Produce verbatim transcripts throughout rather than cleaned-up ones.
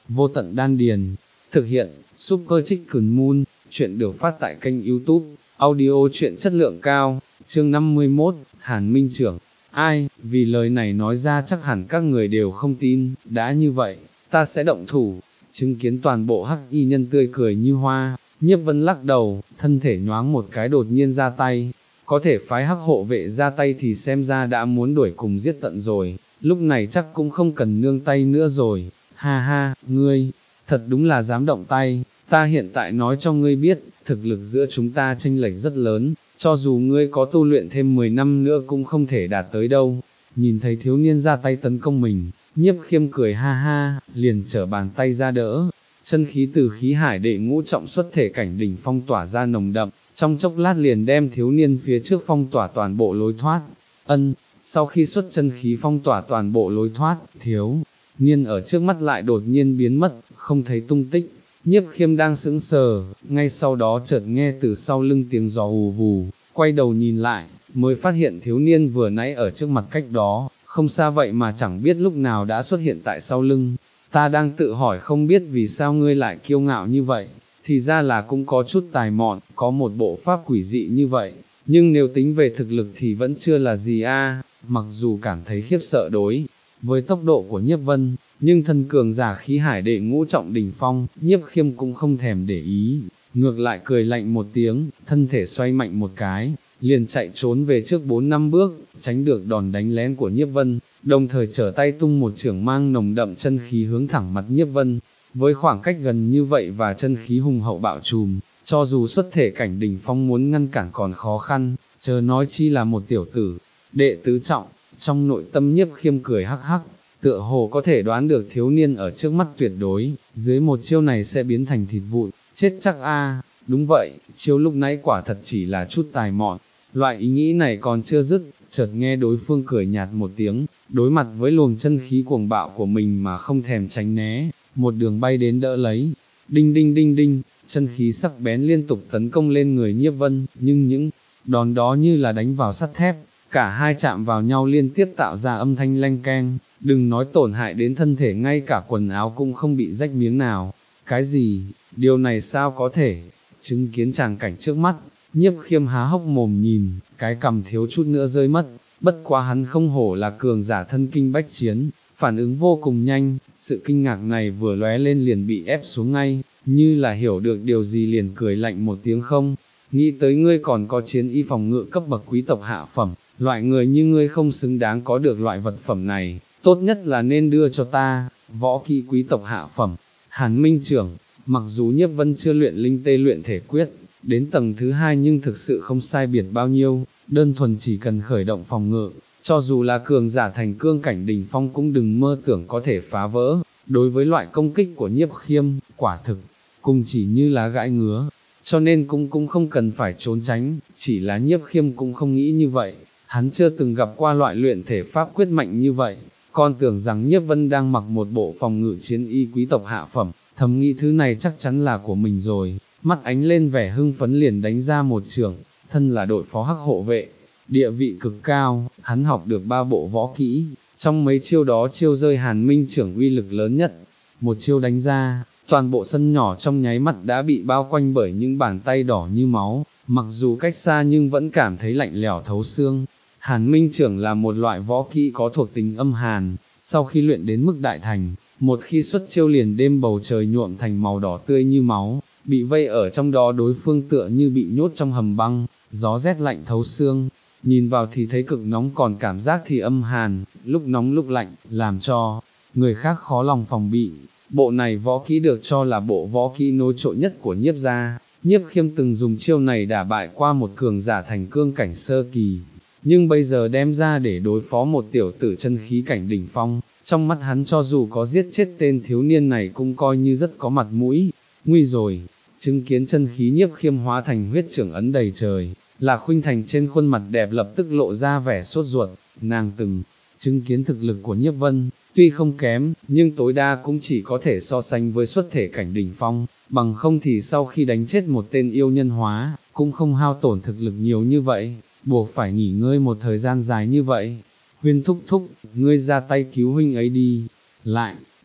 vô tận đan điền. Thực hiện, Super Chicken Moon, chuyện được phát tại kênh YouTube, audio chuyện chất lượng cao, chương năm mươi mốt, Hàn Minh Trưởng. Ai, vì lời này nói ra chắc hẳn các người đều không tin, đã như vậy, ta sẽ động thủ. Chứng kiến toàn bộ hắc y nhân tươi cười như hoa, Nhiếp Vân lắc đầu, thân thể nhoáng một cái đột nhiên ra tay. Có thể phái hắc hộ vệ ra tay thì xem ra đã muốn đuổi cùng giết tận rồi, lúc này chắc cũng không cần nương tay nữa rồi. Ha ha, ngươi, thật đúng là dám động tay, ta hiện tại nói cho ngươi biết, thực lực giữa chúng ta chênh lệch rất lớn, cho dù ngươi có tu luyện thêm mười năm nữa cũng không thể đạt tới đâu. Nhìn thấy thiếu niên ra tay tấn công mình, Nhiếp Khiêm cười ha ha, liền trở bàn tay ra đỡ. Chân khí từ khí hải đệ ngũ trọng xuất thể cảnh đỉnh phong tỏa ra nồng đậm, trong chốc lát liền đem thiếu niên phía trước phong tỏa toàn bộ lối thoát. Ân, sau khi xuất chân khí phong tỏa toàn bộ lối thoát, thiếu niên ở trước mắt lại đột nhiên biến mất, không thấy tung tích. Nhiếp Khiêm đang sững sờ, ngay sau đó chợt nghe từ sau lưng tiếng gió ù vù, quay đầu nhìn lại, mới phát hiện thiếu niên vừa nãy ở trước mặt cách đó, không xa vậy mà chẳng biết lúc nào đã xuất hiện tại sau lưng. Ta đang tự hỏi không biết vì sao ngươi lại kiêu ngạo như vậy, thì ra là cũng có chút tài mọn, có một bộ pháp quỷ dị như vậy, nhưng nếu tính về thực lực thì vẫn chưa là gì a. Mặc dù cảm thấy khiếp sợ đối với tốc độ của Nhiếp Vân, nhưng thân cường giả khí hải đệ ngũ trọng đỉnh phong, Nhiếp Khiêm cũng không thèm để ý, ngược lại cười lạnh một tiếng, thân thể xoay mạnh một cái, liền chạy trốn về trước bốn năm bước, tránh được đòn đánh lén của Nhiếp Vân, đồng thời trở tay tung một chưởng mang nồng đậm chân khí hướng thẳng mặt Nhiếp Vân. Với khoảng cách gần như vậy và chân khí hùng hậu bạo trùm, cho dù xuất thể cảnh đỉnh phong muốn ngăn cản còn khó khăn, chớ nói chi là một tiểu tử, đệ tứ trọng. Trong nội tâm Nhiếp Khiêm cười hắc hắc, tựa hồ có thể đoán được thiếu niên ở trước mắt tuyệt đối, dưới một chiêu này sẽ biến thành thịt vụn, chết chắc a. Đúng vậy, chiêu lúc nãy quả thật chỉ là chút tài mọn. Loại ý nghĩ này còn chưa dứt, chợt nghe đối phương cười nhạt một tiếng, đối mặt với luồng chân khí cuồng bạo của mình mà không thèm tránh né, một đường bay đến đỡ lấy. Đinh đinh đinh đinh, chân khí sắc bén liên tục tấn công lên người Nhiếp Vân, nhưng những đòn đó như là đánh vào sắt thép, cả hai chạm vào nhau liên tiếp tạo ra âm thanh leng keng, đừng nói tổn hại đến thân thể, ngay cả quần áo cũng không bị rách miếng nào. Cái gì, điều này sao có thể? Chứng kiến tràng cảnh trước mắt, Nhiếp Khiêm há hốc mồm nhìn, cái cằm thiếu chút nữa rơi mất, bất quá hắn không hổ là cường giả thân kinh bách chiến, phản ứng vô cùng nhanh, sự kinh ngạc này vừa lóe lên liền bị ép xuống ngay, như là hiểu được điều gì liền cười lạnh một tiếng không, nghĩ tới ngươi còn có chiến y phòng ngự cấp bậc quý tộc hạ phẩm, loại người như ngươi không xứng đáng có được loại vật phẩm này, tốt nhất là nên đưa cho ta, võ kỹ quý tộc hạ phẩm. Hàn Minh Trưởng, mặc dù Nhiếp Vân chưa luyện linh tê luyện thể quyết, đến tầng thứ hai nhưng thực sự không sai biệt bao nhiêu, đơn thuần chỉ cần khởi động phòng ngự, cho dù là cường giả thành cương cảnh đỉnh phong cũng đừng mơ tưởng có thể phá vỡ. Đối với loại công kích của Nhiếp Khiêm, quả thực, cùng chỉ như lá gãi ngứa, cho nên cũng cũng không cần phải trốn tránh, chỉ là Nhiếp Khiêm cũng không nghĩ như vậy, hắn chưa từng gặp qua loại luyện thể pháp quyết mạnh như vậy, con tưởng rằng Nhiếp Vân đang mặc một bộ phòng ngự chiến y quý tộc hạ phẩm, thầm nghĩ thứ này chắc chắn là của mình rồi, mắt ánh lên vẻ hưng phấn liền đánh ra một chưởng. Thân là đội phó hắc hộ vệ, địa vị cực cao, hắn học được ba bộ võ kỹ, trong mấy chiêu đó chiêu rơi Hàn Minh Trưởng uy lực lớn nhất, một chiêu đánh ra, toàn bộ sân nhỏ trong nháy mắt đã bị bao quanh bởi những bàn tay đỏ như máu, mặc dù cách xa nhưng vẫn cảm thấy lạnh lẽo thấu xương. Hàn Minh Trưởng là một loại võ kỹ có thuộc tính âm hàn, sau khi luyện đến mức đại thành, một khi xuất chiêu liền đêm bầu trời nhuộm thành màu đỏ tươi như máu, bị vây ở trong đó đối phương tựa như bị nhốt trong hầm băng, gió rét lạnh thấu xương, nhìn vào thì thấy cực nóng còn cảm giác thì âm hàn, lúc nóng lúc lạnh, làm cho người khác khó lòng phòng bị. Bộ này võ kỹ được cho là bộ võ kỹ nối trội nhất của Nhiếp gia. Nhiếp Khiêm từng dùng chiêu này đả bại qua một cường giả thành cương cảnh sơ kỳ, nhưng bây giờ đem ra để đối phó một tiểu tử chân khí cảnh đỉnh phong, trong mắt hắn cho dù có giết chết tên thiếu niên này cũng coi như rất có mặt mũi. Nguy rồi, chứng kiến chân khí Nhiếp Khiêm hóa thành huyết trưởng ấn đầy trời, Lạc Khuynh Thành trên khuôn mặt đẹp lập tức lộ ra vẻ sốt ruột, nàng từng chứng kiến thực lực của Nhiếp Vân, tuy không kém, nhưng tối đa cũng chỉ có thể so sánh với xuất thể cảnh đỉnh phong, bằng không thì sau khi đánh chết một tên yêu nhân hóa, cũng không hao tổn thực lực nhiều như vậy, buộc phải nghỉ ngơi một thời gian dài như vậy. Huyên thúc thúc, ngươi ra tay cứu huynh ấy đi. Lại,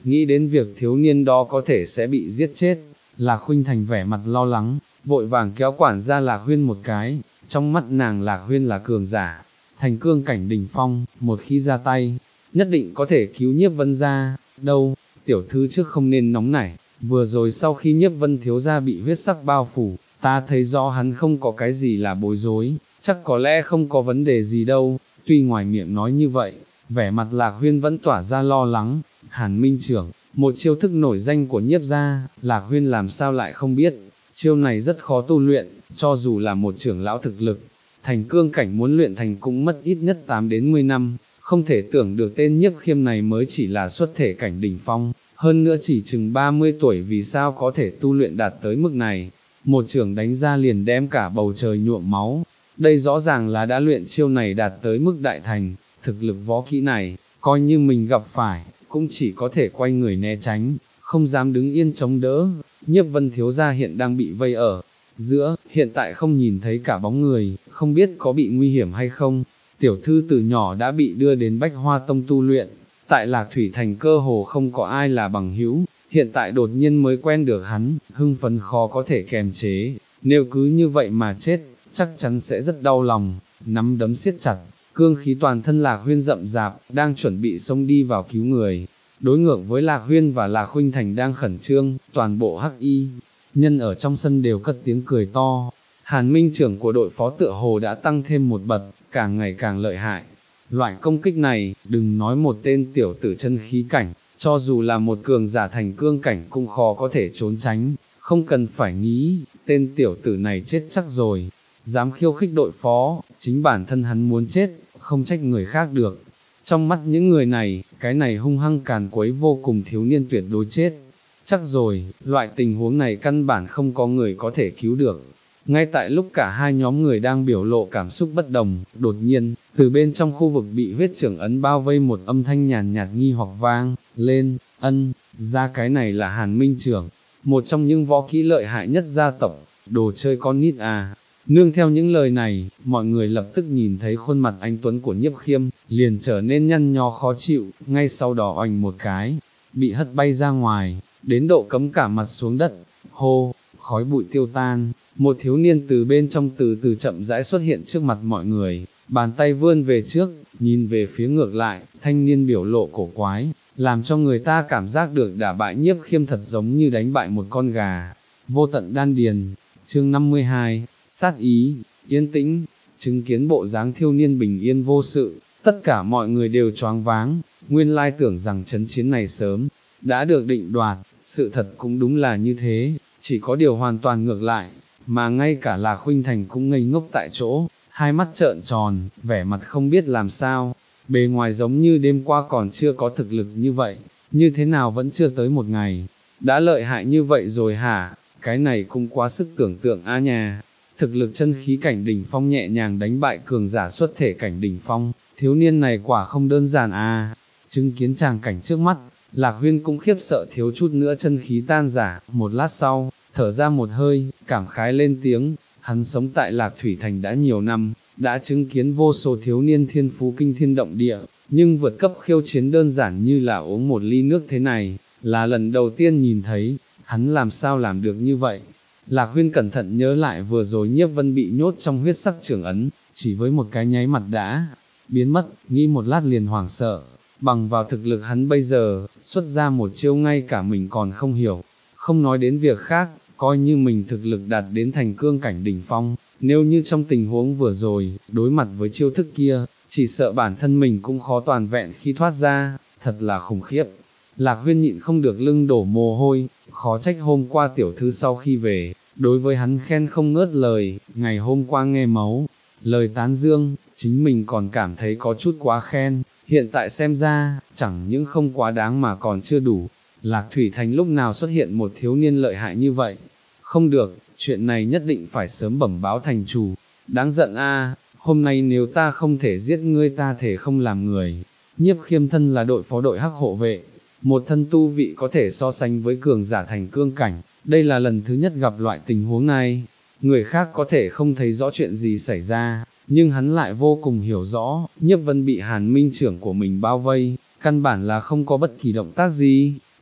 nghĩ đến việc thiếu niên đó có thể sẽ bị giết chết, Lạc Khuynh Thành vẻ mặt lo lắng, vội vàng kéo quản gia Lạc Huyên một cái, trong mắt nàng Lạc Huyên là cường giả, thành cương cảnh đỉnh phong, một khi ra tay, nhất định có thể cứu Nhiếp Vân gia, đâu, tiểu thư trước không nên nóng nảy, vừa rồi sau khi Nhiếp Vân thiếu gia bị huyết sắc bao phủ, ta thấy rõ hắn không có cái gì là bối rối, chắc có lẽ không có vấn đề gì đâu, tuy ngoài miệng nói như vậy, vẻ mặt Lạc Huyên vẫn tỏa ra lo lắng, Hàn Minh trưởng, một chiêu thức nổi danh của Nhiếp gia, Lạc Huyên làm sao lại không biết, chiêu này rất khó tu luyện, cho dù là một trưởng lão thực lực, thành cương cảnh muốn luyện thành cũng mất ít nhất tám đến mười năm, không thể tưởng được tên Nhiếp Khiêm này mới chỉ là xuất thể cảnh đỉnh phong, hơn nữa chỉ chừng ba mươi tuổi vì sao có thể tu luyện đạt tới mức này, một trưởng đánh ra liền đem cả bầu trời nhuộm máu, đây rõ ràng là đã luyện chiêu này đạt tới mức đại thành, thực lực võ kỹ này, coi như mình gặp phải, cũng chỉ có thể quay người né tránh, không dám đứng yên chống đỡ, Nhiếp Vân thiếu gia hiện đang bị vây ở giữa, hiện tại không nhìn thấy cả bóng người, không biết có bị nguy hiểm hay không, tiểu thư từ nhỏ đã bị đưa đến Bách Hoa Tông tu luyện, tại Lạc Thủy Thành cơ hồ không có ai là bằng hữu, hiện tại đột nhiên mới quen được hắn, hưng phấn khó có thể kềm chế, nếu cứ như vậy mà chết, chắc chắn sẽ rất đau lòng, nắm đấm siết chặt, cương khí toàn thân Lạc Huyên rậm rạp, đang chuẩn bị xông đi vào cứu người. Đối ngược với Lạc Huyên và Lạc Khuynh Thành đang khẩn trương, toàn bộ hắc y, nhân ở trong sân đều cất tiếng cười to. Hàn Minh trưởng của đội phó tựa hồ đã tăng thêm một bậc, càng ngày càng lợi hại. Loại công kích này, đừng nói một tên tiểu tử chân khí cảnh, cho dù là một cường giả thành cương cảnh cũng khó có thể trốn tránh, không cần phải nghĩ, tên tiểu tử này chết chắc rồi. Dám khiêu khích đội phó, chính bản thân hắn muốn chết, không trách người khác được. Trong mắt những người này, cái này hung hăng càn quấy vô cùng thiếu niên tuyệt đối chết. Chắc rồi, loại tình huống này căn bản không có người có thể cứu được. Ngay tại lúc cả hai nhóm người đang biểu lộ cảm xúc bất đồng, đột nhiên, từ bên trong khu vực bị huyết trưởng ấn bao vây một âm thanh nhàn nhạt nghi hoặc vang lên, ân, ra cái này là Hàn Minh trưởng, một trong những võ kỹ lợi hại nhất gia tộc, đồ chơi con nít à. Nương theo những lời này, mọi người lập tức nhìn thấy khuôn mặt anh Tuấn của Nhiếp Khiêm, liền trở nên nhăn nhó khó chịu, ngay sau đó oành một cái, bị hất bay ra ngoài, đến độ cấm cả mặt xuống đất, hô, khói bụi tiêu tan, một thiếu niên từ bên trong từ từ chậm rãi xuất hiện trước mặt mọi người, bàn tay vươn về trước, nhìn về phía ngược lại, thanh niên biểu lộ cổ quái, làm cho người ta cảm giác được đả bại Nhiếp Khiêm thật giống như đánh bại một con gà, vô tận đan điền, chương năm mươi hai. Sát ý, yên tĩnh, chứng kiến bộ dáng thiếu niên bình yên vô sự, tất cả mọi người đều choáng váng, nguyên lai tưởng rằng chấn chiến này sớm, đã được định đoạt, sự thật cũng đúng là như thế, chỉ có điều hoàn toàn ngược lại, mà ngay cả Lạc Khuynh Thành cũng ngây ngốc tại chỗ, hai mắt trợn tròn, vẻ mặt không biết làm sao, bề ngoài giống như đêm qua còn chưa có thực lực như vậy, như thế nào vẫn chưa tới một ngày, đã lợi hại như vậy rồi hả, cái này cũng quá sức tưởng tượng a nhà. Thực lực chân khí cảnh đỉnh phong nhẹ nhàng đánh bại cường giả xuất thể cảnh đỉnh phong, thiếu niên này quả không đơn giản à, chứng kiến tràng cảnh trước mắt, Lạc Huyên cũng khiếp sợ thiếu chút nữa chân khí tan giả, một lát sau, thở ra một hơi, cảm khái lên tiếng, hắn sống tại Lạc Thủy Thành đã nhiều năm, đã chứng kiến vô số thiếu niên thiên phú kinh thiên động địa, nhưng vượt cấp khiêu chiến đơn giản như là uống một ly nước thế này, là lần đầu tiên nhìn thấy, hắn làm sao làm được như vậy. Lạc Huyên cẩn thận nhớ lại vừa rồi Nhiếp Vân bị nhốt trong huyết sắc trường ấn, chỉ với một cái nháy mặt đã biến mất, nghĩ một lát liền hoảng sợ, bằng vào thực lực hắn bây giờ, xuất ra một chiêu ngay cả mình còn không hiểu, không nói đến việc khác, coi như mình thực lực đạt đến thành cương cảnh đỉnh phong, nếu như trong tình huống vừa rồi, đối mặt với chiêu thức kia, chỉ sợ bản thân mình cũng khó toàn vẹn khi thoát ra, thật là khủng khiếp. Lạc Huyên nhịn không được lưng đổ mồ hôi, khó trách hôm qua tiểu thư sau khi về, đối với hắn khen không ngớt lời, ngày hôm qua nghe máu, lời tán dương, chính mình còn cảm thấy có chút quá khen, hiện tại xem ra, chẳng những không quá đáng mà còn chưa đủ. Lạc Thủy Thành lúc nào xuất hiện một thiếu niên lợi hại như vậy? Không được, chuyện này nhất định phải sớm bẩm báo thành chủ, đáng giận a, hôm nay nếu ta không thể giết ngươi ta thể không làm người. Nhiếp Khiêm thân là đội phó đội hắc hộ vệ, một thân tu vị có thể so sánh với cường giả thành cương cảnh, đây là lần thứ nhất gặp loại tình huống này, người khác có thể không thấy rõ chuyện gì xảy ra, nhưng hắn lại vô cùng hiểu rõ, Nhiếp Vân bị Hàn Minh trưởng của mình bao vây, căn bản là không có bất kỳ động tác gì,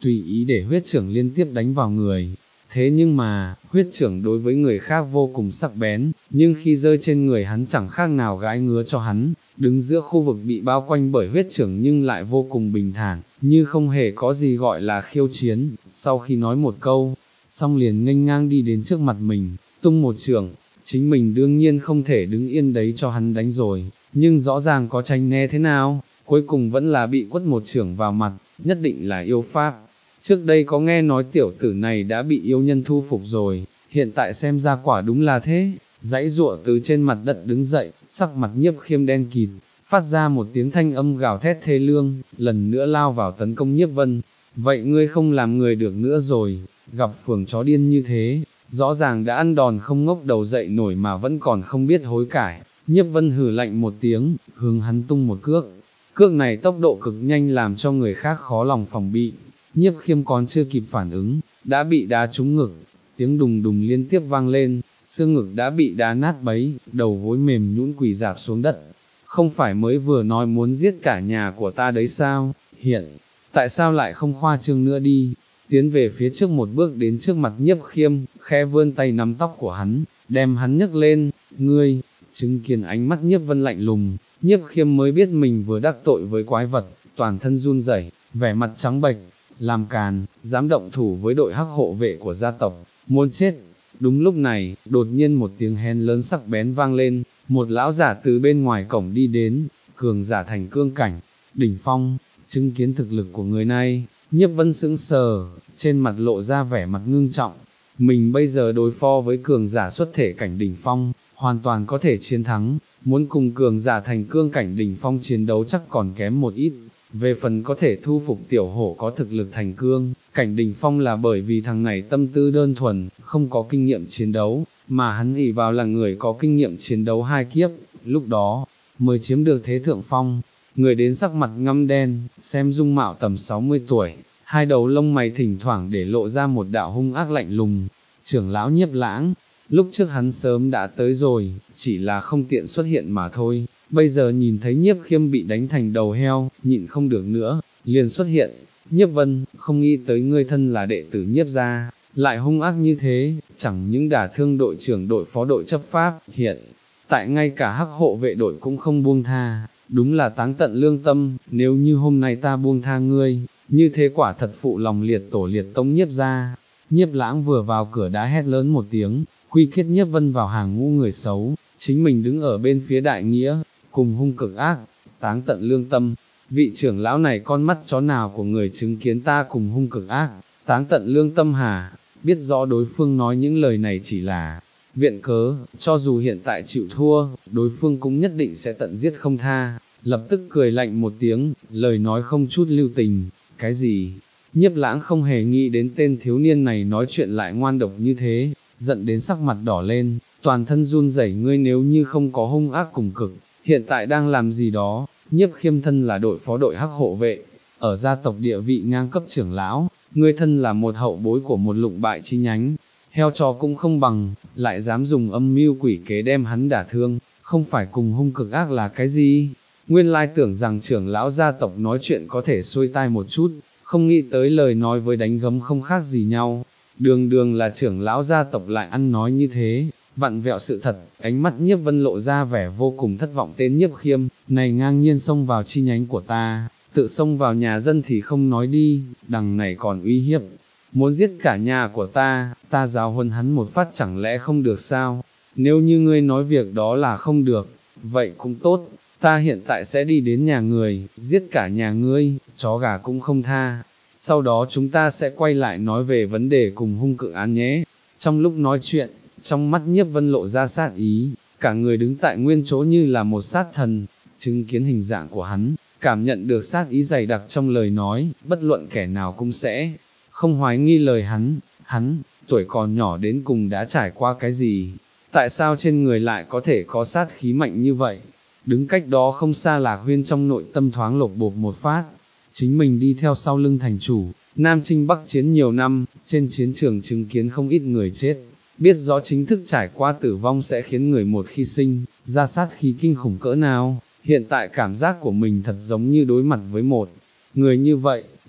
tùy ý để huyết trưởng liên tiếp đánh vào người. Thế nhưng mà, huyết trưởng đối với người khác vô cùng sắc bén, nhưng khi rơi trên người hắn chẳng khác nào gãi ngứa cho hắn, đứng giữa khu vực bị bao quanh bởi huyết trưởng nhưng lại vô cùng bình thản, như không hề có gì gọi là khiêu chiến. Sau khi nói một câu, xong liền nghênh ngang đi đến trước mặt mình, tung một chưởng. Chính mình đương nhiên không thể đứng yên đấy cho hắn đánh rồi, nhưng rõ ràng có tránh né thế nào, cuối cùng vẫn là bị quất một chưởng vào mặt, nhất định là yêu pháp. Trước đây có nghe nói tiểu tử này đã bị yêu nhân thu phục rồi, hiện tại xem ra quả đúng là thế, dãy giụa từ trên mặt đất đứng dậy, sắc mặt Nhiếp Khiêm đen kịt, phát ra một tiếng thanh âm gào thét thê lương, lần nữa lao vào tấn công Nhiếp Vân. Vậy ngươi không làm người được nữa rồi, gặp phường chó điên như thế, rõ ràng đã ăn đòn không ngốc đầu dậy nổi mà vẫn còn không biết hối cải. Nhiếp Vân hừ lạnh một tiếng, hướng hắn tung một cước, cước này tốc độ cực nhanh làm cho người khác khó lòng phòng bị. Nhiếp Khiêm còn chưa kịp phản ứng, đã bị đá trúng ngực, tiếng đùng đùng liên tiếp vang lên, xương ngực đã bị đá nát bấy, đầu gối mềm nhũn quỳ rạp xuống đất. Không phải mới vừa nói muốn giết cả nhà của ta đấy sao, hiện, tại sao lại không khoa trương nữa đi, tiến về phía trước một bước đến trước mặt Nhiếp Khiêm, khẽ vươn tay nắm tóc của hắn, đem hắn nhấc lên, ngươi, chứng kiến ánh mắt Nhiếp Vân lạnh lùng, Nhiếp Khiêm mới biết mình vừa đắc tội với quái vật, toàn thân run rẩy, vẻ mặt trắng bệch, làm càn, dám động thủ với đội hắc hộ vệ của gia tộc, muốn chết. Đúng lúc này, đột nhiên một tiếng hét lớn sắc bén vang lên, một lão giả từ bên ngoài cổng đi đến, cường giả thành cương cảnh, đỉnh phong, chứng kiến thực lực của người này, Nhiếp Vân sững sờ, trên mặt lộ ra vẻ mặt ngưng trọng, mình bây giờ đối phó với cường giả xuất thể cảnh đỉnh phong, hoàn toàn có thể chiến thắng, muốn cùng cường giả thành cương cảnh đỉnh phong chiến đấu chắc còn kém một ít. Về phần có thể thu phục tiểu hổ có thực lực thành cương, cảnh đỉnh phong là bởi vì thằng này tâm tư đơn thuần, không có kinh nghiệm chiến đấu, mà hắn ỷ vào là người có kinh nghiệm chiến đấu hai kiếp, lúc đó, mới chiếm được thế thượng phong. Người đến sắc mặt ngăm đen, xem dung mạo tầm sáu mươi tuổi, hai đầu lông mày thỉnh thoảng để lộ ra một đạo hung ác lạnh lùng, trưởng lão Nhiếp Lãng. Lúc trước hắn sớm đã tới rồi, chỉ là không tiện xuất hiện mà thôi, bây giờ nhìn thấy Nhiếp Khiêm bị đánh thành đầu heo, nhịn không được nữa, liền xuất hiện. Nhiếp Vân, không nghĩ tới ngươi thân là đệ tử Nhiếp gia, lại hung ác như thế, chẳng những đả thương đội trưởng đội phó đội chấp pháp, hiện tại ngay cả hắc hộ vệ đội cũng không buông tha, đúng là táng tận lương tâm, nếu như hôm nay ta buông tha ngươi, như thế quả thật phụ lòng liệt tổ liệt tông Nhiếp gia. Nhiếp Lãng vừa vào cửa đã hét lớn một tiếng, quy kết Nhiếp Vân vào hàng ngũ người xấu, chính mình đứng ở bên phía đại nghĩa, cùng hung cực ác, táng tận lương tâm. Vị trưởng lão này con mắt chó nào của người chứng kiến ta cùng hung cực ác, táng tận lương tâm hả? Biết rõ đối phương nói những lời này chỉ là viện cớ, cho dù hiện tại chịu thua, đối phương cũng nhất định sẽ tận giết không tha. Lập tức cười lạnh một tiếng, lời nói không chút lưu tình. Cái gì? Nhiếp Lãng không hề nghĩ đến tên thiếu niên này nói chuyện lại ngoan độc như thế, giận đến sắc mặt đỏ lên, toàn thân run rẩy. Ngươi nếu như không có hung ác cùng cực, hiện tại đang làm gì đó? Nhiếp Khiêm thân là đội phó đội hắc hộ vệ, ở gia tộc địa vị ngang cấp trưởng lão, ngươi thân là một hậu bối của một lụng bại chi nhánh, heo chó cũng không bằng, lại dám dùng âm mưu quỷ kế đem hắn đả thương, không phải cùng hung cực ác là cái gì? Nguyên lai tưởng rằng trưởng lão gia tộc nói chuyện có thể xuôi tai một chút, không nghĩ tới lời nói với đánh gấm không khác gì nhau, đường đường là trưởng lão gia tộc lại ăn nói như thế, vặn vẹo sự thật. Ánh mắt Nhiếp Vân lộ ra vẻ vô cùng thất vọng. Tên Nhiếp Khiêm, này ngang nhiên xông vào chi nhánh của ta, tự xông vào nhà dân thì không nói đi, đằng này còn uy hiếp, muốn giết cả nhà của ta, ta giáo huấn hắn một phát chẳng lẽ không được sao? Nếu như ngươi nói việc đó là không được, vậy cũng tốt, ta hiện tại sẽ đi đến nhà người, giết cả nhà ngươi, chó gà cũng không tha. Sau đó chúng ta sẽ quay lại nói về vấn đề cùng hung cự án nhé. Trong lúc nói chuyện, trong mắt Nhiếp Vân lộ ra sát ý, cả người đứng tại nguyên chỗ như là một sát thần, chứng kiến hình dạng của hắn, cảm nhận được sát ý dày đặc trong lời nói, bất luận kẻ nào cũng sẽ không hoài nghi lời hắn. Hắn, tuổi còn nhỏ đến cùng đã trải qua cái gì? Tại sao trên người lại có thể có sát khí mạnh như vậy? Đứng cách đó không xa Lạc Huyên trong nội tâm thoáng lột bột một phát, chính mình đi theo sau lưng thành chủ, Nam Chinh Bắc Chiến nhiều năm, trên chiến trường chứng kiến không ít người chết, biết rõ chính thức trải qua tử vong sẽ khiến người một khi sinh ra sát khí kinh khủng cỡ nào, hiện tại cảm giác của mình thật giống như đối mặt với một người như vậy,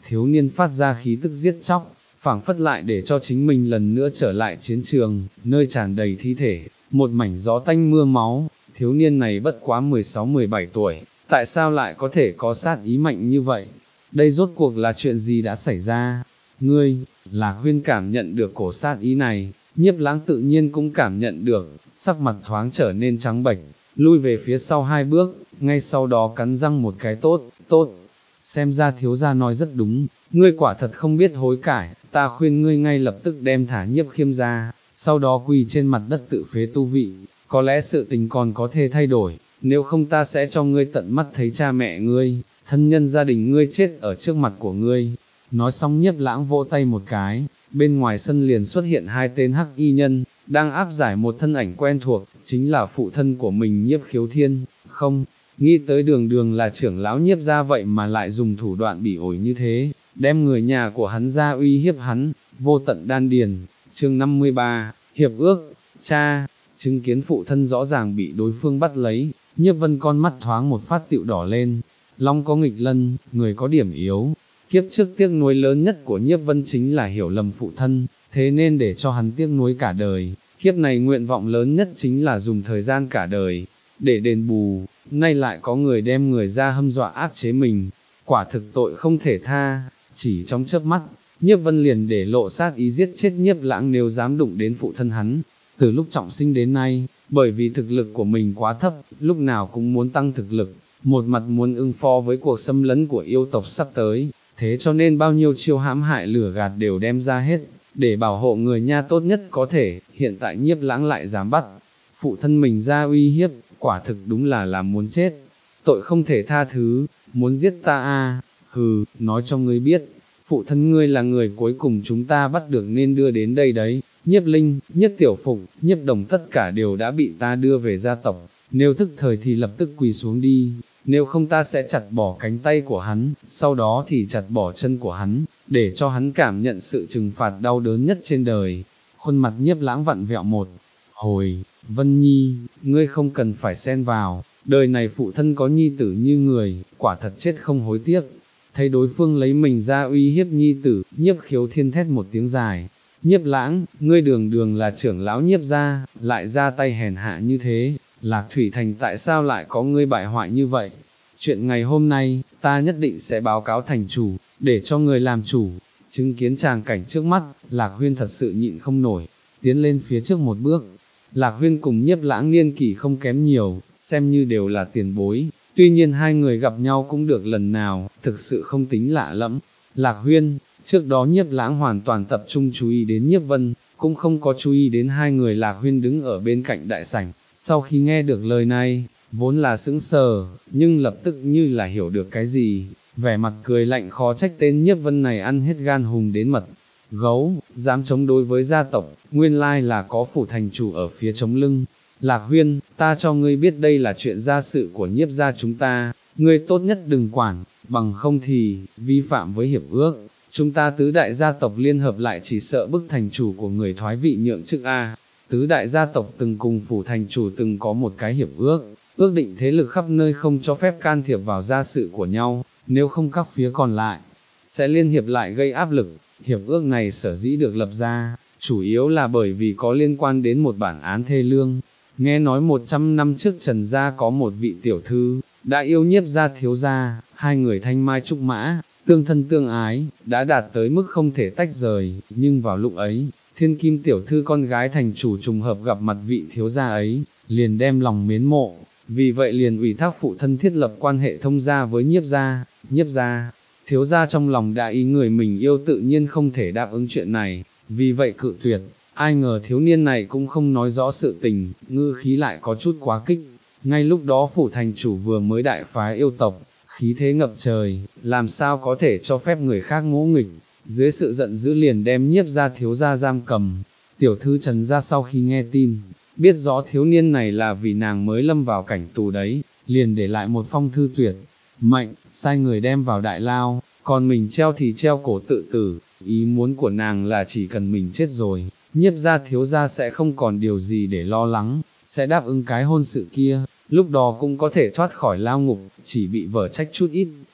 thiếu niên phát ra khí tức giết chóc, phảng phất lại để cho chính mình lần nữa trở lại chiến trường, nơi tràn đầy thi thể, một mảnh gió tanh mưa máu, thiếu niên này bất quá mười sáu mười bảy tuổi, tại sao lại có thể có sát ý mạnh như vậy? Đây rốt cuộc là chuyện gì đã xảy ra? Ngươi, Lạc Huyên cảm nhận được cổ sát ý này, Nhiếp Lãng tự nhiên cũng cảm nhận được, sắc mặt thoáng trở nên trắng bệch, lui về phía sau hai bước, ngay sau đó cắn răng một cái tốt, tốt. Xem ra thiếu gia nói rất đúng, ngươi quả thật không biết hối cải, ta khuyên ngươi ngay lập tức đem thả Nhiếp Khiêm ra, sau đó quỳ trên mặt đất tự phế tu vị, có lẽ sự tình còn có thể thay đổi, nếu không ta sẽ cho ngươi tận mắt thấy cha mẹ ngươi, thân nhân gia đình ngươi chết ở trước mặt của ngươi. Nói xong Nhiếp Lãng vỗ tay một cái, bên ngoài sân liền xuất hiện hai tên hắc y nhân, đang áp giải một thân ảnh quen thuộc, chính là phụ thân của mình Nhiếp Khiếu Thiên, không, nghĩ tới đường đường là trưởng lão Nhiếp gia vậy mà lại dùng thủ đoạn bỉ ổi như thế, đem người nhà của hắn ra uy hiếp hắn, vô tận đan điền, chương năm mươi ba, hiệp ước, cha, chứng kiến phụ thân rõ ràng bị đối phương bắt lấy, Nhiếp Vân con mắt thoáng một phát tịu đỏ lên, long có nghịch lân, người có điểm yếu. Kiếp trước tiếc nuối lớn nhất của Nhiếp Vân chính là hiểu lầm phụ thân, thế nên để cho hắn tiếc nuối cả đời, kiếp này nguyện vọng lớn nhất chính là dùng thời gian cả đời, để đền bù, nay lại có người đem người ra hâm dọa áp chế mình, quả thực tội không thể tha, chỉ trong chớp mắt, Nhiếp Vân liền để lộ sát ý giết chết Nhiếp Lãng nếu dám đụng đến phụ thân hắn, từ lúc trọng sinh đến nay, bởi vì thực lực của mình quá thấp, lúc nào cũng muốn tăng thực lực, một mặt muốn ứng phó với cuộc xâm lấn của yêu tộc sắp tới. Thế cho nên bao nhiêu chiêu hãm hại lửa gạt đều đem ra hết, để bảo hộ người nha tốt nhất có thể, hiện tại Nhiếp Lãng lại dám bắt, phụ thân mình ra uy hiếp, quả thực đúng là làm muốn chết, tội không thể tha thứ, muốn giết ta a, à. Hừ, nói cho ngươi biết, phụ thân ngươi là người cuối cùng chúng ta bắt được nên đưa đến đây đấy, Nhiếp Linh, Nhiếp Tiểu Phụng, Nhiếp Đồng tất cả đều đã bị ta đưa về gia tộc, nếu thức thời thì lập tức quỳ xuống đi. Nếu không ta sẽ chặt bỏ cánh tay của hắn, sau đó thì chặt bỏ chân của hắn, để cho hắn cảm nhận sự trừng phạt đau đớn nhất trên đời. Khuôn mặt Nhiếp Lãng vặn vẹo một hồi, Vân Nhi, ngươi không cần phải xen vào, đời này phụ thân có nhi tử như người, quả thật chết không hối tiếc. Thấy đối phương lấy mình ra uy hiếp nhi tử, Nhiếp Khiếu Thiên thét một tiếng dài. Nhiếp Lãng, ngươi đường đường là trưởng lão Nhiếp gia, lại ra tay hèn hạ như thế. Lạc Thủy Thành tại sao lại có ngươi bại hoại như vậy? Chuyện ngày hôm nay, ta nhất định sẽ báo cáo thành chủ, để cho người làm chủ. Chứng kiến tràng cảnh trước mắt, Lạc Huyên thật sự nhịn không nổi, tiến lên phía trước một bước. Lạc Huyên cùng Nhiếp Lãng niên kỷ không kém nhiều, xem như đều là tiền bối. Tuy nhiên hai người gặp nhau cũng được lần nào, thực sự không tính lạ lẫm. Lạc Huyên, trước đó Nhiếp Lãng hoàn toàn tập trung chú ý đến Nhiếp Vân, cũng không có chú ý đến hai người. Lạc Huyên đứng ở bên cạnh đại sảnh. Sau khi nghe được lời này, vốn là sững sờ, nhưng lập tức như là hiểu được cái gì, vẻ mặt cười lạnh khó trách tên Nhiếp Vân này ăn hết gan hùng đến mật. Gấu, dám chống đối với gia tộc, nguyên lai là có phủ thành chủ ở phía chống lưng. Lạc Huyên, ta cho ngươi biết đây là chuyện gia sự của Nhiếp gia chúng ta, ngươi tốt nhất đừng quản, bằng không thì, vi phạm với hiệp ước, chúng ta tứ đại gia tộc liên hợp lại chỉ sợ bức thành chủ của người thoái vị nhượng chức A. Tứ đại gia tộc từng cùng phủ thành chủ từng có một cái hiệp ước, ước định thế lực khắp nơi không cho phép can thiệp vào gia sự của nhau, nếu không các phía còn lại, sẽ liên hiệp lại gây áp lực. Hiệp ước này sở dĩ được lập ra, chủ yếu là bởi vì có liên quan đến một bản án thê lương. Nghe nói một trăm năm trước Trần gia có một vị tiểu thư, đã yêu Nhiếp gia thiếu gia, hai người thanh mai trúc mã, tương thân tương ái, đã đạt tới mức không thể tách rời, nhưng vào lúc ấy, Thiên Kim tiểu thư con gái thành chủ trùng hợp gặp mặt vị thiếu gia ấy, liền đem lòng mến mộ, vì vậy liền ủy thác phụ thân thiết lập quan hệ thông gia với Nhiếp gia. Nhiếp gia, thiếu gia trong lòng đã ý người mình yêu tự nhiên không thể đáp ứng chuyện này, vì vậy cự tuyệt. Ai ngờ thiếu niên này cũng không nói rõ sự tình, ngữ khí lại có chút quá kích. Ngay lúc đó phủ thành chủ vừa mới đại phái yêu tộc, khí thế ngập trời, làm sao có thể cho phép người khác ngỗ nghịch. Dưới sự giận dữ liền đem Nhiếp gia thiếu gia giam cầm. Tiểu thư Trần gia sau khi nghe tin, biết rõ thiếu niên này là vì nàng mới lâm vào cảnh tù đấy, liền để lại một phong thư tuyệt mệnh, sai người đem vào đại lao, còn mình treo thì treo cổ tự tử. Ý muốn của nàng là chỉ cần mình chết rồi, Nhiếp gia thiếu gia sẽ không còn điều gì để lo lắng, sẽ đáp ứng cái hôn sự kia, lúc đó cũng có thể thoát khỏi lao ngục, chỉ bị vở trách chút ít.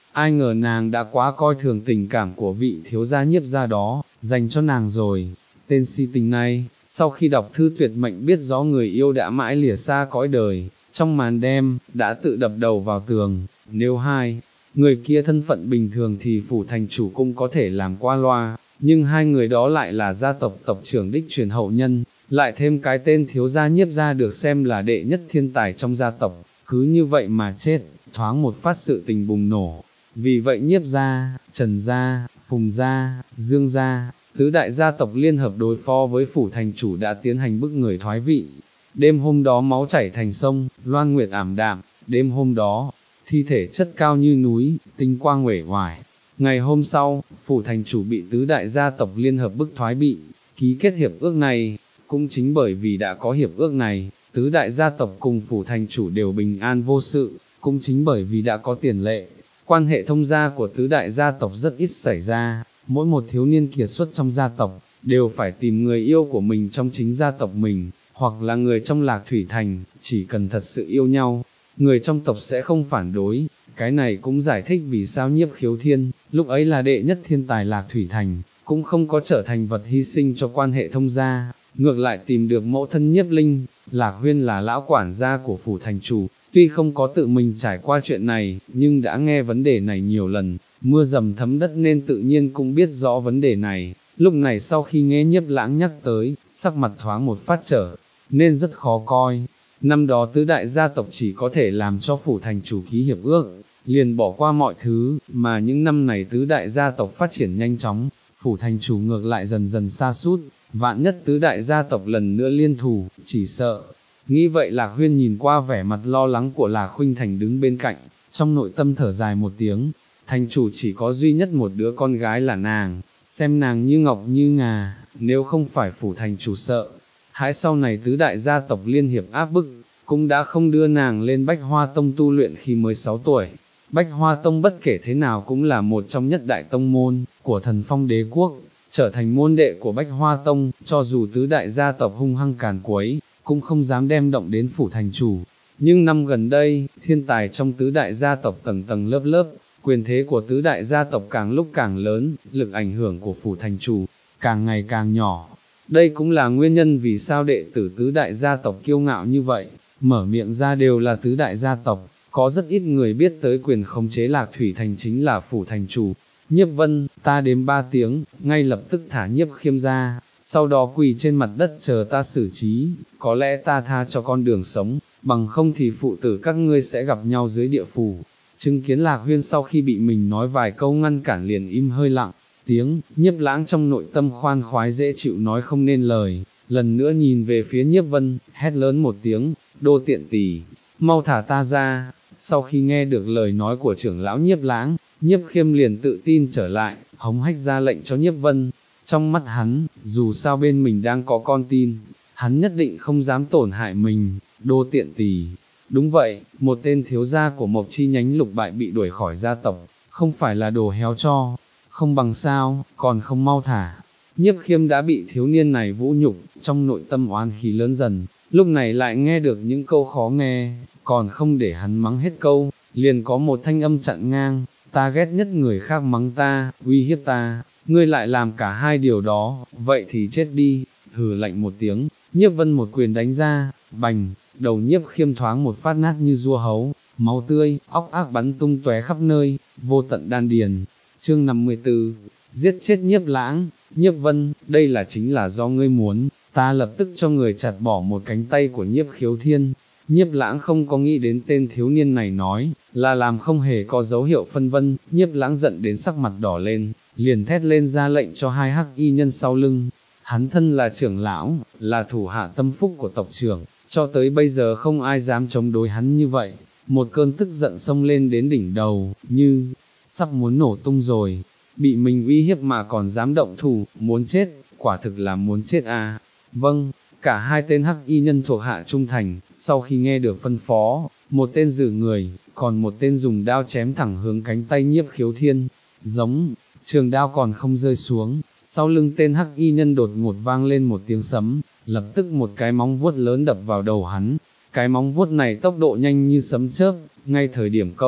ai ngờ nàng đã quá coi thường tình cảm của vị thiếu gia nhiếp gia đó, dành cho nàng rồi. Tên si tình này, sau khi đọc thư tuyệt mệnh biết rõ người yêu đã mãi lìa xa cõi đời, trong màn đêm, đã tự đập đầu vào tường. Nếu hai người kia thân phận bình thường thì phủ thành chủ cũng có thể làm qua loa, nhưng hai người đó lại là gia tộc tộc trưởng đích truyền hậu nhân, lại thêm cái tên thiếu gia nhiếp gia được xem là đệ nhất thiên tài trong gia tộc, cứ như vậy mà chết, thoáng một phát sự tình bùng nổ. Vì vậy nhiếp gia, Trần gia, Phùng gia, Dương gia, tứ đại gia tộc liên hợp đối phó với phủ thành chủ đã tiến hành bức người thoái vị. Đêm hôm đó máu chảy thành sông, loan nguyệt ảm đạm, đêm hôm đó, thi thể chất cao như núi, tinh quang uể oải. Ngày hôm sau, phủ thành chủ bị tứ đại gia tộc liên hợp bức thoái vị, ký kết hiệp ước này. Cũng chính bởi vì đã có hiệp ước này, tứ đại gia tộc cùng phủ thành chủ đều bình an vô sự, cũng chính bởi vì đã có tiền lệ, quan hệ thông gia của tứ đại gia tộc rất ít xảy ra, mỗi một thiếu niên kiệt xuất trong gia tộc, đều phải tìm người yêu của mình trong chính gia tộc mình, hoặc là người trong Lạc Thủy Thành, chỉ cần thật sự yêu nhau, người trong tộc sẽ không phản đối. Cái này cũng giải thích vì sao Nhiếp Khiếu Thiên, lúc ấy là đệ nhất thiên tài Lạc Thủy Thành, cũng không có trở thành vật hy sinh cho quan hệ thông gia, ngược lại tìm được mẫu thân Nhiếp Linh. Lạc Huyên là lão quản gia của phủ thành chủ, tuy không có tự mình trải qua chuyện này, nhưng đã nghe vấn đề này nhiều lần, mưa dầm thấm đất nên tự nhiên cũng biết rõ vấn đề này. Lúc này sau khi nghe Nhiếp Lãng nhắc tới, sắc mặt thoáng một phát trở, nên rất khó coi. Năm đó tứ đại gia tộc chỉ có thể làm cho phủ thành chủ ký hiệp ước, liền bỏ qua mọi thứ, mà những năm này tứ đại gia tộc phát triển nhanh chóng, phủ thành chủ ngược lại dần dần sa sút, vạn nhất tứ đại gia tộc lần nữa liên thủ, chỉ sợ. Nghĩ vậy Lạc Huyên nhìn qua vẻ mặt lo lắng của Lạc Khuynh Thành đứng bên cạnh, trong nội tâm thở dài một tiếng, thành chủ chỉ có duy nhất một đứa con gái là nàng, xem nàng như ngọc như ngà, nếu không phải phủ thành chủ sợ, hãy sau này tứ đại gia tộc liên hiệp áp bức, cũng đã không đưa nàng lên Bách Hoa Tông tu luyện khi mới sáu tuổi. Bách Hoa Tông bất kể thế nào cũng là một trong nhất đại tông môn của Thần Phong Đế Quốc, trở thành môn đệ của Bách Hoa Tông, cho dù tứ đại gia tộc hung hăng càn quấy, cũng không dám đem động đến phủ thành chủ. Nhưng năm gần đây, thiên tài trong tứ đại gia tộc tầng tầng lớp lớp, quyền thế của tứ đại gia tộc càng lúc càng lớn, lực ảnh hưởng của phủ thành chủ càng ngày càng nhỏ. Đây cũng là nguyên nhân vì sao đệ tử tứ đại gia tộc kiêu ngạo như vậy, mở miệng ra đều là tứ đại gia tộc, có rất ít người biết tới quyền khống chế Lạc Thủy Thành chính là phủ thành chủ. Nhiếp Vân, ta đếm ba tiếng, ngay lập tức thả Nhiếp Khiêm ra, sau đó quỳ trên mặt đất chờ ta xử trí, có lẽ ta tha cho con đường sống, bằng không thì phụ tử các ngươi sẽ gặp nhau dưới địa phủ. Chứng kiến Lạc Huyên sau khi bị mình nói vài câu ngăn cản liền im hơi lặng tiếng, Nhiếp Lãng trong nội tâm khoan khoái dễ chịu nói không nên lời, lần nữa nhìn về phía Nhiếp Vân, hét lớn một tiếng, đô tiện tỳ, mau thả ta ra. Sau khi nghe được lời nói của trưởng lão Nhiếp Lãng, Nhiếp Khiêm liền tự tin trở lại, hống hách ra lệnh cho Nhiếp Vân. Trong mắt hắn, dù sao bên mình đang có con tin, hắn nhất định không dám tổn hại mình. Đô tiện tỳ. Đúng vậy, một tên thiếu gia của Mộc chi nhánh Lục Bại bị đuổi khỏi gia tộc, không phải là đồ héo cho, không bằng sao, còn không mau thả. Nhiếp Khiêm đã bị thiếu niên này vũ nhục, trong nội tâm oán khí lớn dần, lúc này lại nghe được những câu khó nghe, còn không để hắn mắng hết câu, liền có một thanh âm chặn ngang, ta ghét nhất người khác mắng ta, uy hiếp ta, ngươi lại làm cả hai điều đó, vậy thì chết đi. Hừ lạnh một tiếng, Nhiếp Vân một quyền đánh ra, bành, đầu Nhiếp Khiêm thoáng một phát nát như dua hấu, máu tươi, óc ác bắn tung tóe khắp nơi, vô tận đan điền. Chương năm mươi tư, giết chết Nhiếp Lãng. Nhiếp Vân, đây là chính là do ngươi muốn, ta lập tức cho người chặt bỏ một cánh tay của Nhiếp Khiếu Thiên. Nhiếp Lãng không có nghĩ đến tên thiếu niên này nói, là làm không hề có dấu hiệu phân vân, Nhiếp Lãng giận đến sắc mặt đỏ lên, liền thét lên ra lệnh cho hai hắc y nhân sau lưng. Hắn thân là trưởng lão, là thủ hạ tâm phúc của tộc trưởng, cho tới bây giờ không ai dám chống đối hắn như vậy. Một cơn tức giận xông lên đến đỉnh đầu, như sắp muốn nổ tung rồi, bị mình uy hiếp mà còn dám động thủ, muốn chết, quả thực là muốn chết à. Vâng, cả hai tên hắc y nhân thuộc hạ trung thành, sau khi nghe được phân phó, một tên giữ người, còn một tên dùng đao chém thẳng hướng cánh tay Nhiếp Khiếu Thiên, giống, trường đao còn không rơi xuống, sau lưng tên hắc y nhân đột ngột vang lên một tiếng sấm, lập tức một cái móng vuốt lớn đập vào đầu hắn, cái móng vuốt này tốc độ nhanh như sấm chớp, ngay thời điểm công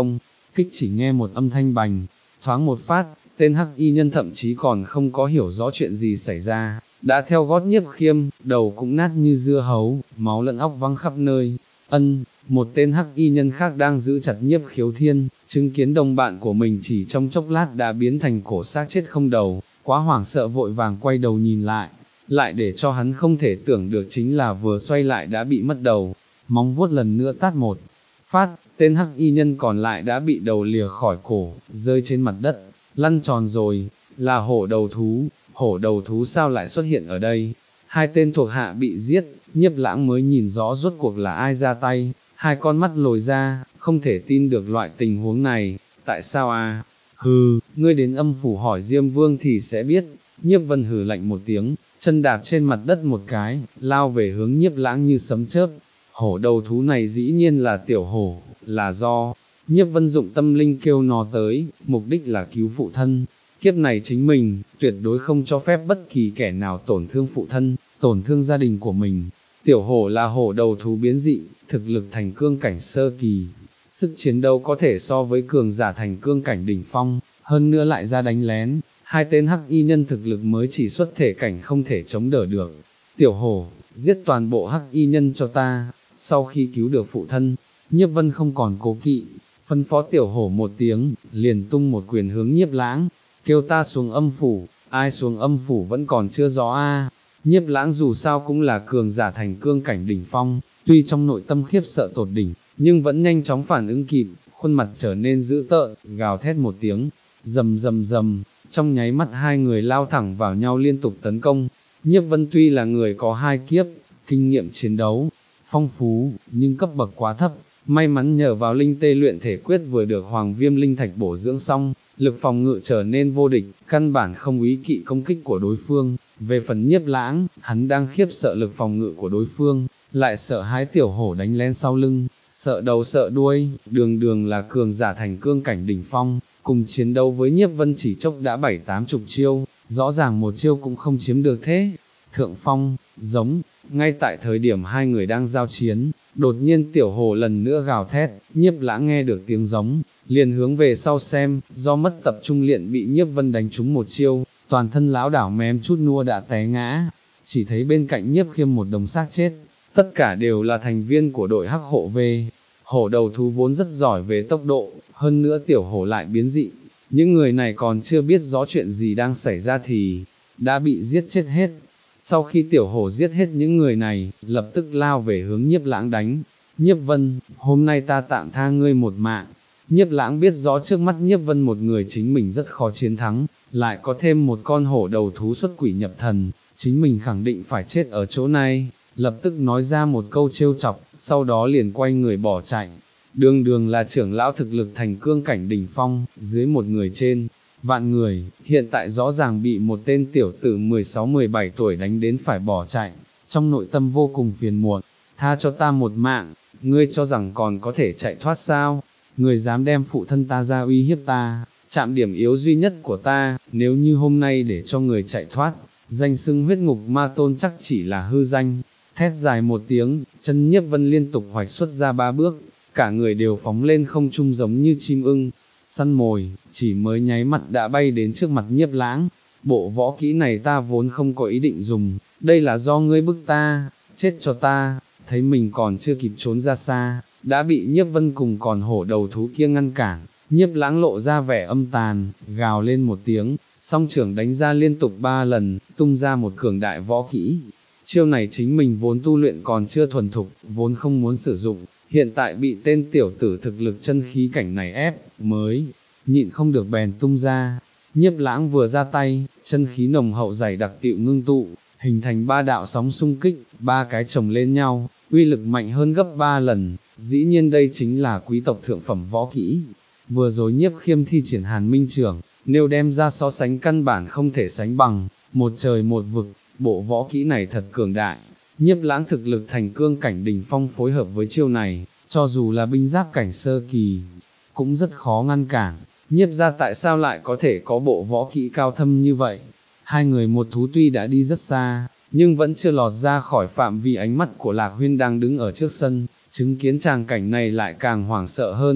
kích chỉ nghe một âm thanh bành, thoáng một phát, tên hắc y nhân thậm chí còn không có hiểu rõ chuyện gì xảy ra, đã theo gót Nhiếp Khiêm, đầu cũng nát như dưa hấu, máu lẫn óc văng khắp nơi. Ân, một tên hắc y nhân khác đang giữ chặt Nhiếp Khiếu Thiên, chứng kiến đồng bạn của mình chỉ trong chốc lát đã biến thành cổ xác chết không đầu, quá hoảng sợ vội vàng quay đầu nhìn lại, lại để cho hắn không thể tưởng được chính là vừa xoay lại đã bị mất đầu, móng vuốt lần nữa tát một phát, tên hắc y nhân còn lại đã bị đầu lìa khỏi cổ, rơi trên mặt đất, lăn tròn rồi, là hổ đầu thú, hổ đầu thú sao lại xuất hiện ở đây? Hai tên thuộc hạ bị giết, Nhiếp Lãng mới nhìn rõ rốt cuộc là ai ra tay, hai con mắt lồi ra, không thể tin được loại tình huống này, tại sao à? Hừ, ngươi đến âm phủ hỏi Diêm Vương thì sẽ biết. Nhiếp Vân hừ lạnh một tiếng, chân đạp trên mặt đất một cái, lao về hướng Nhiếp Lãng như sấm chớp. Hổ đầu thú này dĩ nhiên là tiểu hổ, là do Nhiếp Vân dụng tâm linh kêu nó tới, mục đích là cứu phụ thân. Kiếp này chính mình, tuyệt đối không cho phép bất kỳ kẻ nào tổn thương phụ thân, tổn thương gia đình của mình. Tiểu hổ là hổ đầu thú biến dị, thực lực thành cương cảnh sơ kỳ, sức chiến đấu có thể so với cường giả thành cương cảnh đỉnh phong, hơn nữa lại ra đánh lén, hai tên hắc y nhân thực lực mới chỉ xuất thể cảnh không thể chống đỡ được. Tiểu hổ, giết toàn bộ hắc y nhân cho ta. Sau khi cứu được phụ thân, Nhiếp Vân không còn cố kỵ, phân phó tiểu hổ một tiếng, liền tung một quyền hướng Nhiếp Lãng, kêu ta xuống âm phủ. Ai xuống âm phủ vẫn còn chưa rõ a. Nhiếp Lãng dù sao cũng là cường giả thành cương cảnh đỉnh phong, tuy trong nội tâm khiếp sợ tột đỉnh, nhưng vẫn nhanh chóng phản ứng kịp, khuôn mặt trở nên dữ tợn, gào thét một tiếng, rầm rầm rầm, trong nháy mắt hai người lao thẳng vào nhau liên tục tấn công. Nhiếp Vân tuy là người có hai kiếp, kinh nghiệm chiến đấu phong phú, nhưng cấp bậc quá thấp, may mắn nhờ vào linh tê luyện thể quyết vừa được Hoàng Viêm linh thạch bổ dưỡng xong, lực phòng ngự trở nên vô địch, căn bản không ý kỵ công kích của đối phương. Về phần Nhiếp Lãng, hắn đang khiếp sợ lực phòng ngự của đối phương, lại sợ hãi tiểu hổ đánh lén sau lưng, sợ đầu sợ đuôi, đường đường là cường giả thành cương cảnh đỉnh phong, cùng chiến đấu với Nhiếp Vân chỉ chốc đã bảy tám chục chiêu, rõ ràng một chiêu cũng không chiếm được thế. Thượng phong, giống, ngay tại thời điểm hai người đang giao chiến, đột nhiên tiểu hồ lần nữa gào thét, Nhiếp Lãng nghe được tiếng giống, liền hướng về sau xem, do mất tập trung liền bị Nhiếp Vân đánh trúng một chiêu, toàn thân lão đảo mém chút nua đã té ngã, chỉ thấy bên cạnh Nhiếp Khiêm một đồng xác chết, tất cả đều là thành viên của đội hắc hộ về. Hổ đầu thú vốn rất giỏi về tốc độ, hơn nữa tiểu hổ lại biến dị, những người này còn chưa biết rõ chuyện gì đang xảy ra thì đã bị giết chết hết. Sau khi tiểu hổ giết hết những người này, lập tức lao về hướng Nhiếp Lãng đánh. Nhiếp Vân, hôm nay ta tạm tha ngươi một mạng. Nhiếp Lãng biết rõ trước mắt Nhiếp Vân một người chính mình rất khó chiến thắng, lại có thêm một con hổ đầu thú xuất quỷ nhập thần, chính mình khẳng định phải chết ở chỗ này, lập tức nói ra một câu trêu chọc, sau đó liền quay người bỏ chạy. Đường đường là trưởng lão thực lực thành cương cảnh đỉnh phong, dưới một người trên vạn người, hiện tại rõ ràng bị một tên tiểu tử mười sáu mười bảy tuổi đánh đến phải bỏ chạy, trong nội tâm vô cùng phiền muộn, tha cho ta một mạng, ngươi cho rằng còn có thể chạy thoát sao, người dám đem phụ thân ta ra uy hiếp ta, chạm điểm yếu duy nhất của ta, nếu như hôm nay để cho người chạy thoát, danh xưng huyết ngục ma tôn chắc chỉ là hư danh. Thét dài một tiếng, chân Nhiếp Vân liên tục hoạch xuất ra ba bước, cả người đều phóng lên không trung giống như chim ưng, săn mồi, chỉ mới nháy mặt đã bay đến trước mặt Nhiếp Lãng. Bộ võ kỹ này ta vốn không có ý định dùng, đây là do ngươi bức ta, chết cho ta. Thấy mình còn chưa kịp trốn ra xa, đã bị Nhiếp Vân cùng còn hổ đầu thú kia ngăn cản, Nhiếp Lãng lộ ra vẻ âm tàn, gào lên một tiếng, song trưởng đánh ra liên tục ba lần, tung ra một cường đại võ kỹ. Chiêu này chính mình vốn tu luyện còn chưa thuần thục, vốn không muốn sử dụng, hiện tại bị tên tiểu tử thực lực chân khí cảnh này ép, mới nhịn không được bèn tung ra. Nhiếp Lãng vừa ra tay, chân khí nồng hậu dày đặc tựu ngưng tụ, hình thành ba đạo sóng xung kích, ba cái chồng lên nhau, uy lực mạnh hơn gấp ba lần, dĩ nhiên đây chính là quý tộc thượng phẩm võ kỹ. Vừa rồi Nhiếp Khiêm thi triển Hàn Minh Trưởng, nếu đem ra so sánh căn bản không thể sánh bằng, một trời một vực, bộ võ kỹ này thật cường đại. Nhiếp Lãng thực lực thành cương cảnh đỉnh phong phối hợp với chiêu này, cho dù là binh giáp cảnh sơ kỳ, cũng rất khó ngăn cản. Nhiếp ra tại sao lại có thể có bộ võ kỹ cao thâm như vậy? Hai người một thú tuy đã đi rất xa, nhưng vẫn chưa lọt ra khỏi phạm vi ánh mắt của Lạc Huyên đang đứng ở trước sân, chứng kiến tràng cảnh này lại càng hoảng sợ hơn.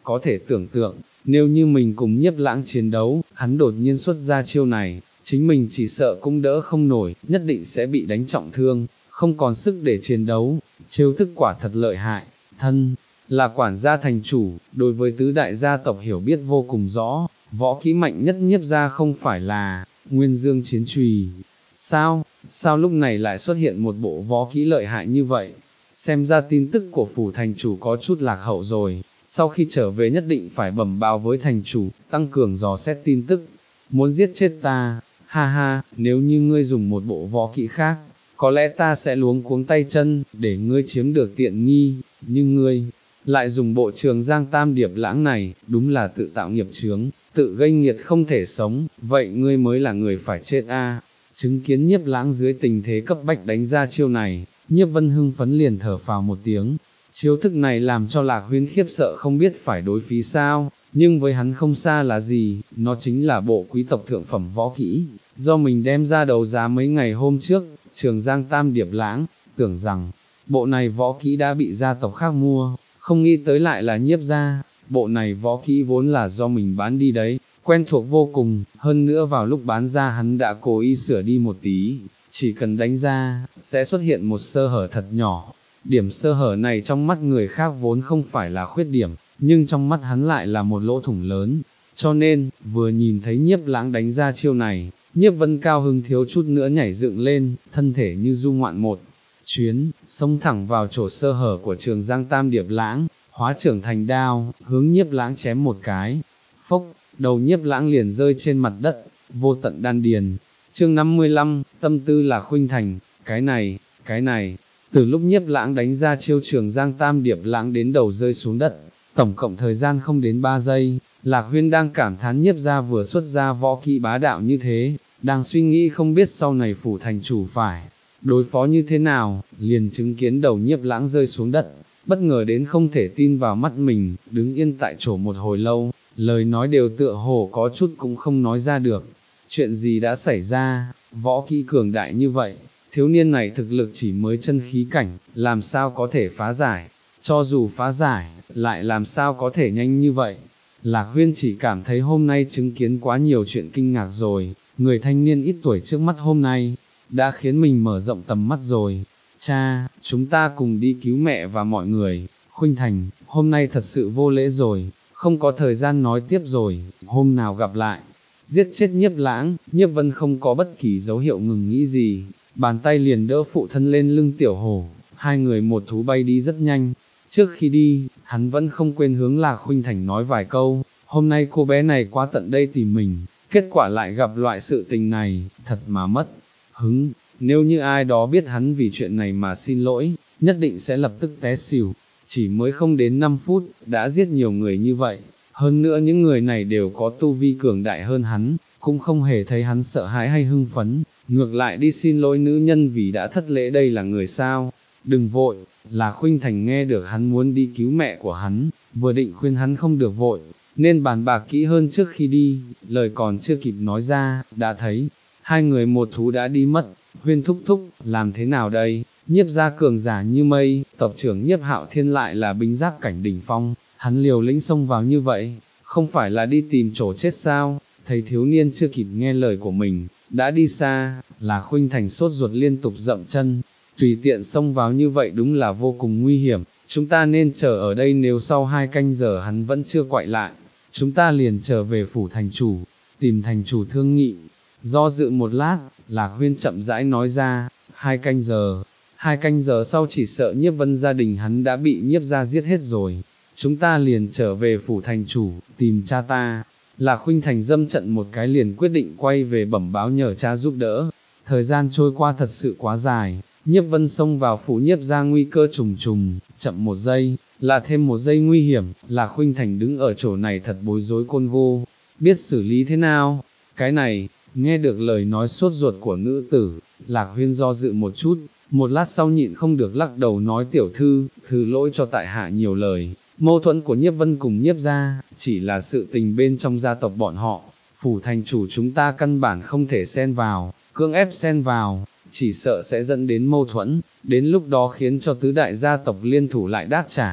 có thể tưởng tượng, nếu như mình cùng Nhiếp Lãng chiến đấu, hắn đột nhiên xuất ra chiêu này, chính mình chỉ sợ cũng đỡ không nổi, nhất định sẽ bị đánh trọng thương, không còn sức để chiến đấu, chiêu thức quả thật lợi hại, thân là quản gia thành chủ, đối với tứ đại gia tộc hiểu biết vô cùng rõ, võ kỹ mạnh nhất Nhiếp gia không phải là Nguyên Dương chiến chùy. Sao, sao lúc này lại xuất hiện một bộ võ kỹ lợi hại như vậy? Xem ra tin tức của phủ thành chủ có chút lạc hậu rồi, sau khi trở về nhất định phải bẩm báo với thành chủ, tăng cường dò xét tin tức, muốn giết chết ta, ha ha, nếu như ngươi dùng một bộ võ kỹ khác, có lẽ ta sẽ luống cuống tay chân, để ngươi chiếm được tiện nghi, nhưng ngươi lại dùng bộ Trường Giang Tam Điệp Lãng này, đúng là tự tạo nghiệp chướng, tự gây nghiệt không thể sống, vậy ngươi mới là người phải chết a. Chứng kiến Nhiếp Lãng dưới tình thế cấp bách đánh ra chiêu này, Nhiếp Vân hưng phấn liền thở phào một tiếng, chiêu thức này làm cho Lạc Huyên khiếp sợ không biết phải đối phí sao, nhưng với hắn không xa là gì, nó chính là bộ quý tộc thượng phẩm võ kỹ, do mình đem ra đấu giá mấy ngày hôm trước, Trường Giang Tam Điệp Lãng, tưởng rằng, bộ này võ kỹ đã bị gia tộc khác mua, không nghĩ tới lại là Nhiếp gia, bộ này võ kỹ vốn là do mình bán đi đấy, quen thuộc vô cùng, hơn nữa vào lúc bán ra hắn đã cố ý sửa đi một tí, chỉ cần đánh ra, sẽ xuất hiện một sơ hở thật nhỏ, điểm sơ hở này trong mắt người khác vốn không phải là khuyết điểm, nhưng trong mắt hắn lại là một lỗ thủng lớn, cho nên, vừa nhìn thấy Nhiếp Lãng đánh ra chiêu này, Nhiếp Vân cao hứng thiếu chút nữa nhảy dựng lên, thân thể như du ngoạn một chuyến, xông thẳng vào chỗ sơ hở của Trường Giang Tam Điệp Lãng, hóa trưởng thành đao, hướng Nhiếp Lãng chém một cái, phốc, đầu Nhiếp Lãng liền rơi trên mặt đất, vô tận đan điền. Chương năm mươi lăm, tâm tư là khuynh thành, cái này, cái này, từ lúc Nhiếp Lãng đánh ra chiêu Trường Giang Tam Điệp Lãng đến đầu rơi xuống đất, tổng cộng thời gian không đến ba giây, Lạc Huyên đang cảm thán Nhiếp gia vừa xuất ra võ kỹ bá đạo như thế, đang suy nghĩ không biết sau này phủ thành chủ phải đối phó như thế nào, liền chứng kiến đầu Nhiếp Lãng rơi xuống đất, bất ngờ đến không thể tin vào mắt mình, đứng yên tại chỗ một hồi lâu, lời nói đều tựa hồ có chút cũng không nói ra được, chuyện gì đã xảy ra, võ kỹ cường đại như vậy, thiếu niên này thực lực chỉ mới chân khí cảnh, làm sao có thể phá giải, cho dù phá giải, lại làm sao có thể nhanh như vậy. Lạc Huyên chỉ cảm thấy hôm nay chứng kiến quá nhiều chuyện kinh ngạc rồi, người thanh niên ít tuổi trước mắt hôm nay, đã khiến mình mở rộng tầm mắt rồi. Cha, chúng ta cùng đi cứu mẹ và mọi người, Khuynh Thành, hôm nay thật sự vô lễ rồi, không có thời gian nói tiếp rồi, hôm nào gặp lại. Giết chết Nhiếp Lãng, Nhiếp Vân không có bất kỳ dấu hiệu ngừng nghĩ gì, bàn tay liền đỡ phụ thân lên lưng tiểu hổ, hai người một thú bay đi rất nhanh. Trước khi đi, hắn vẫn không quên hướng Lạc Khuynh Thành nói vài câu, hôm nay cô bé này qua tận đây tìm mình, kết quả lại gặp loại sự tình này, thật mà mất hứng, nếu như ai đó biết hắn vì chuyện này mà xin lỗi, nhất định sẽ lập tức té xỉu, chỉ mới không đến năm phút, đã giết nhiều người như vậy, hơn nữa những người này đều có tu vi cường đại hơn hắn, cũng không hề thấy hắn sợ hãi hay hưng phấn, ngược lại đi xin lỗi nữ nhân vì đã thất lễ. Đây là người sao? Đừng vội, là Khuynh Thành nghe được hắn muốn đi cứu mẹ của hắn, vừa định khuyên hắn không được vội, nên bàn bạc kỹ hơn trước khi đi, lời còn chưa kịp nói ra, đã thấy, hai người một thú đã đi mất. Huyên thúc thúc, làm thế nào đây? Nhiếp gia cường giả như mây, tộc trưởng Nhiếp Hạo Thiên lại là binh giáp cảnh đỉnh phong, hắn liều lĩnh xông vào như vậy, không phải là đi tìm chỗ chết sao? Thấy thiếu niên chưa kịp nghe lời của mình, đã đi xa, là Khuynh Thành sốt ruột liên tục dậm chân, tùy tiện xông vào như vậy đúng là vô cùng nguy hiểm, chúng ta nên chờ ở đây, nếu sau hai canh giờ hắn vẫn chưa quay lại, chúng ta liền trở về phủ thành chủ, tìm thành chủ thương nghị. Do dự một lát, Lạc Huyên chậm rãi nói ra, hai canh giờ, hai canh giờ sau chỉ sợ Nhiếp Vân gia đình hắn đã bị Nhiếp gia giết hết rồi, chúng ta liền trở về phủ thành chủ, tìm cha ta. Lạc Khuynh Thành dâm trận một cái liền quyết định quay về bẩm báo nhờ cha giúp đỡ. Thời gian trôi qua thật sự quá dài, Nhiếp Vân xông vào phủ Nhiếp gia nguy cơ trùng trùng, chậm một giây, là thêm một giây nguy hiểm. Lạc Khuynh Thành đứng ở chỗ này thật bối rối côn gô, biết xử lý thế nào. Cái này, nghe được lời nói sốt ruột của nữ tử, Lạc Huyên do dự một chút, một lát sau nhịn không được lắc đầu nói tiểu thư, thứ lỗi cho tại hạ nhiều lời. Mâu thuẫn của Nhiếp Vân cùng Nhiếp gia, chỉ là sự tình bên trong gia tộc bọn họ, phủ thành chủ chúng ta căn bản không thể xen vào, cưỡng ép xen vào, chỉ sợ sẽ dẫn đến mâu thuẫn, đến lúc đó khiến cho tứ đại gia tộc liên thủ lại đáp trả.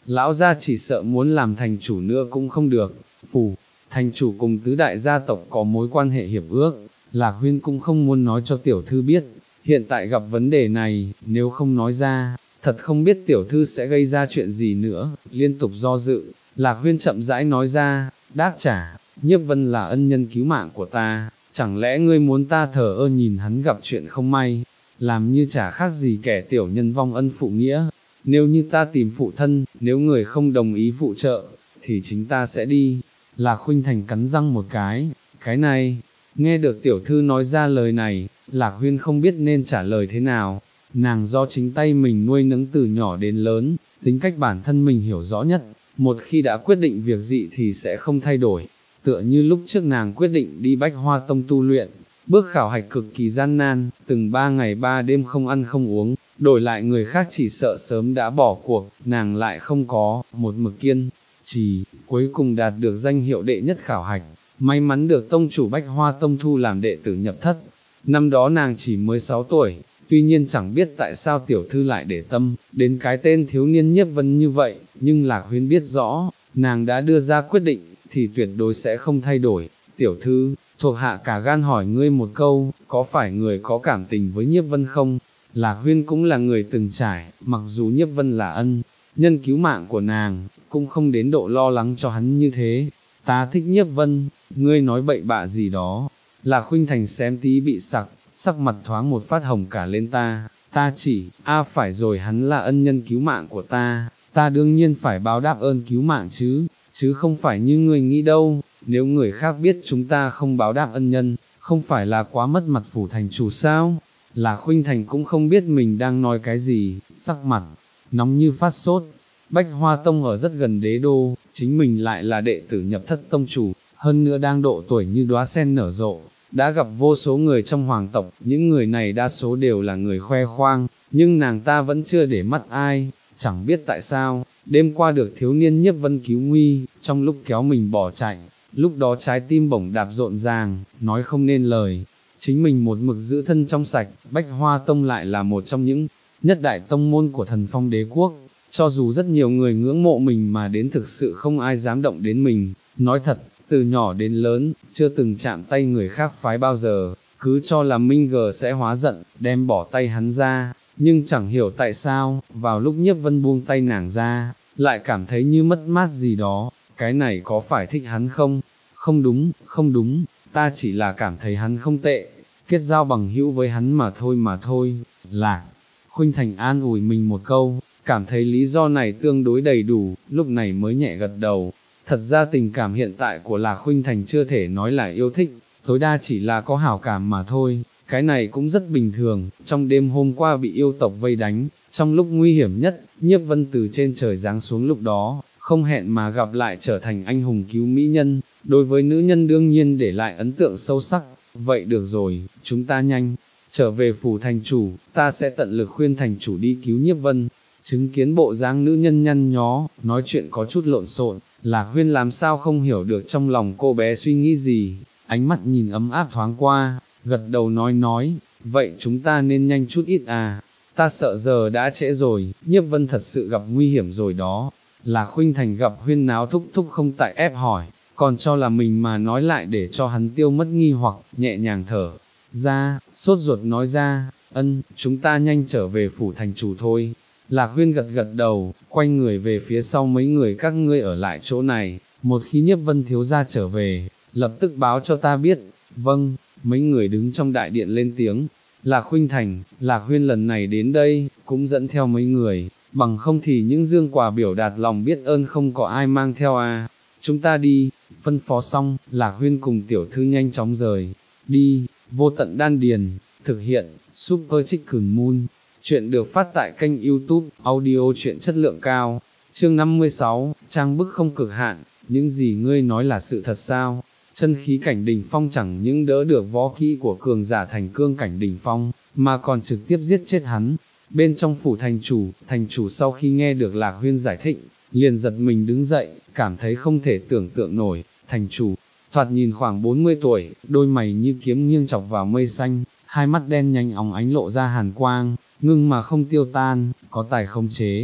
lão gia chỉ sợ muốn làm thành chủ nữa cũng không được. Phủ thành chủ cùng tứ đại gia tộc có mối quan hệ hiệp ước, Lạc Huyên cũng không muốn nói cho tiểu thư biết, hiện tại gặp vấn đề này, nếu không nói ra, thật không biết tiểu thư sẽ gây ra chuyện gì nữa. Liên tục do dự, Lạc Huyên chậm rãi nói ra, đáp trả, Nhiếp Vân là ân nhân cứu mạng của ta, chẳng lẽ ngươi muốn ta thờ ơ nhìn hắn gặp chuyện không may, làm như chả khác gì kẻ tiểu nhân vong ân phụ nghĩa. Nếu như ta tìm phụ thân, nếu người không đồng ý phụ trợ, thì chính ta sẽ đi. Lạc Khuynh Thành cắn răng một cái, cái này, nghe được tiểu thư nói ra lời này, Lạc Huyên không biết nên trả lời thế nào. Nàng do chính tay mình nuôi nấng từ nhỏ đến lớn, tính cách bản thân mình hiểu rõ nhất, một khi đã quyết định việc gì thì sẽ không thay đổi. Tựa như lúc trước nàng quyết định đi Bách Hoa Tông tu luyện, bước khảo hạch cực kỳ gian nan, từng ba ngày ba đêm không ăn không uống, đổi lại người khác chỉ sợ sớm đã bỏ cuộc, nàng lại không có, một mực kiên trì, cuối cùng đạt được danh hiệu đệ nhất khảo hạch, may mắn được tông chủ Bách Hoa Tông thu làm đệ tử nhập thất. Năm đó nàng chỉ mới sáu tuổi, tuy nhiên chẳng biết tại sao tiểu thư lại để tâm đến cái tên thiếu niên Nhiếp Vân như vậy, nhưng Lạc Huyên biết rõ, nàng đã đưa ra quyết định, thì tuyệt đối sẽ không thay đổi. Tiểu thư, thuộc hạ cả gan hỏi ngươi một câu, có phải người có cảm tình với Nhiếp Vân không? Lạc Huyên cũng là người từng trải, mặc dù Nhiếp Vân là ân nhân cứu mạng của nàng, cũng không đến độ lo lắng cho hắn như thế. Ta thích Nhiếp Vân, ngươi nói bậy bạ gì đó. Lạc Khuynh Thành xém tí bị sặc, sắc mặt thoáng một phát hồng cả lên. Ta, ta chỉ, a à phải rồi, hắn là ân nhân cứu mạng của ta, ta đương nhiên phải báo đáp ơn cứu mạng chứ, chứ không phải như ngươi nghĩ đâu. Nếu người khác biết chúng ta không báo đáp ân nhân, không phải là quá mất mặt phủ thành chủ sao? Lạc Khuynh Thành cũng không biết mình đang nói cái gì, sắc mặt nóng như phát sốt. Bách Hoa Tông ở rất gần đế đô, chính mình lại là đệ tử nhập thất tông chủ, hơn nữa đang độ tuổi như đóa sen nở rộ, đã gặp vô số người trong hoàng tộc, những người này đa số đều là người khoe khoang, nhưng nàng ta vẫn chưa để mắt ai. Chẳng biết tại sao, đêm qua được thiếu niên Nhiếp Vân cứu nguy, trong lúc kéo mình bỏ chạy, lúc đó trái tim bổng đạp rộn ràng, nói không nên lời. Chính mình một mực giữ thân trong sạch, Bách Hoa Tông lại là một trong những nhất đại tông môn của Thần Phong Đế Quốc, cho dù rất nhiều người ngưỡng mộ mình mà đến thực sự không ai dám động đến mình. Nói thật, từ nhỏ đến lớn, chưa từng chạm tay người khác phái bao giờ, cứ cho là Minh G sẽ hóa giận, đem bỏ tay hắn ra, nhưng chẳng hiểu tại sao, vào lúc Nhiếp Vân buông tay nàng ra, lại cảm thấy như mất mát gì đó. Cái này có phải thích hắn không? Không đúng, không đúng, ta chỉ là cảm thấy hắn không tệ, kết giao bằng hữu với hắn mà thôi mà thôi. Lạc Khuynh Thành an ủi mình một câu, cảm thấy lý do này tương đối đầy đủ, lúc này mới nhẹ gật đầu. Thật ra tình cảm hiện tại của Lạc Khuynh Thành chưa thể nói là yêu thích, tối đa chỉ là có hảo cảm mà thôi, cái này cũng rất bình thường. Trong đêm hôm qua bị yêu tộc vây đánh, trong lúc nguy hiểm nhất, Nhiếp Vân từ trên trời giáng xuống, lúc đó, không hẹn mà gặp lại trở thành anh hùng cứu mỹ nhân, đối với nữ nhân đương nhiên để lại ấn tượng sâu sắc. Vậy được rồi, chúng ta nhanh trở về phủ thành chủ, ta sẽ tận lực khuyên thành chủ đi cứu Nhiếp Vân. Chứng kiến bộ dáng nữ nhân nhăn nhó, nói chuyện có chút lộn xộn, Lạc Huyên làm sao không hiểu được trong lòng cô bé suy nghĩ gì, ánh mắt nhìn ấm áp thoáng qua, gật đầu nói nói, vậy chúng ta nên nhanh chút ít à, ta sợ giờ đã trễ rồi, Nhiếp Vân thật sự gặp nguy hiểm rồi đó. Lạc Khuynh Thành gặp Huyên náo thúc thúc không tại ép hỏi, còn cho là mình mà nói lại để cho hắn tiêu mất nghi hoặc, nhẹ nhàng thở ra, sốt ruột nói ra, ân, chúng ta nhanh trở về phủ thành chủ thôi. Lạc Huyên gật gật đầu, quay người về phía sau mấy người, các ngươi ở lại chỗ này, một khi Nhiếp Vân thiếu gia trở về, lập tức báo cho ta biết. Vâng, mấy người đứng trong đại điện lên tiếng. Lạc Khuynh Thành, Lạc Huyên lần này đến đây, cũng dẫn theo mấy người, bằng không thì những dương quà biểu đạt lòng biết ơn không có ai mang theo à. Chúng ta đi. Phân phó xong, Lạc Huyên cùng tiểu thư nhanh chóng rời đi. Vô Tận Đan Điền, thực hiện, Super Chicken Moon. Chuyện được phát tại kênh YouTube, audio truyện chất lượng cao. Chương năm mươi sáu, trang bức không cực hạn, những gì ngươi nói là sự thật sao? Chân khí cảnh đỉnh phong chẳng những đỡ được võ kỹ của cường giả thành cương cảnh đỉnh phong, mà còn trực tiếp giết chết hắn. Bên trong phủ thành chủ, thành chủ sau khi nghe được Lạc Huyên giải thích, liền giật mình đứng dậy, cảm thấy không thể tưởng tượng nổi. Thành chủ, thoạt nhìn khoảng bốn mươi tuổi, đôi mày như kiếm nghiêng chọc vào mây xanh, hai mắt đen nhanh óng ánh lộ ra hàn quang, ngưng mà không tiêu tan, có tài khống chế,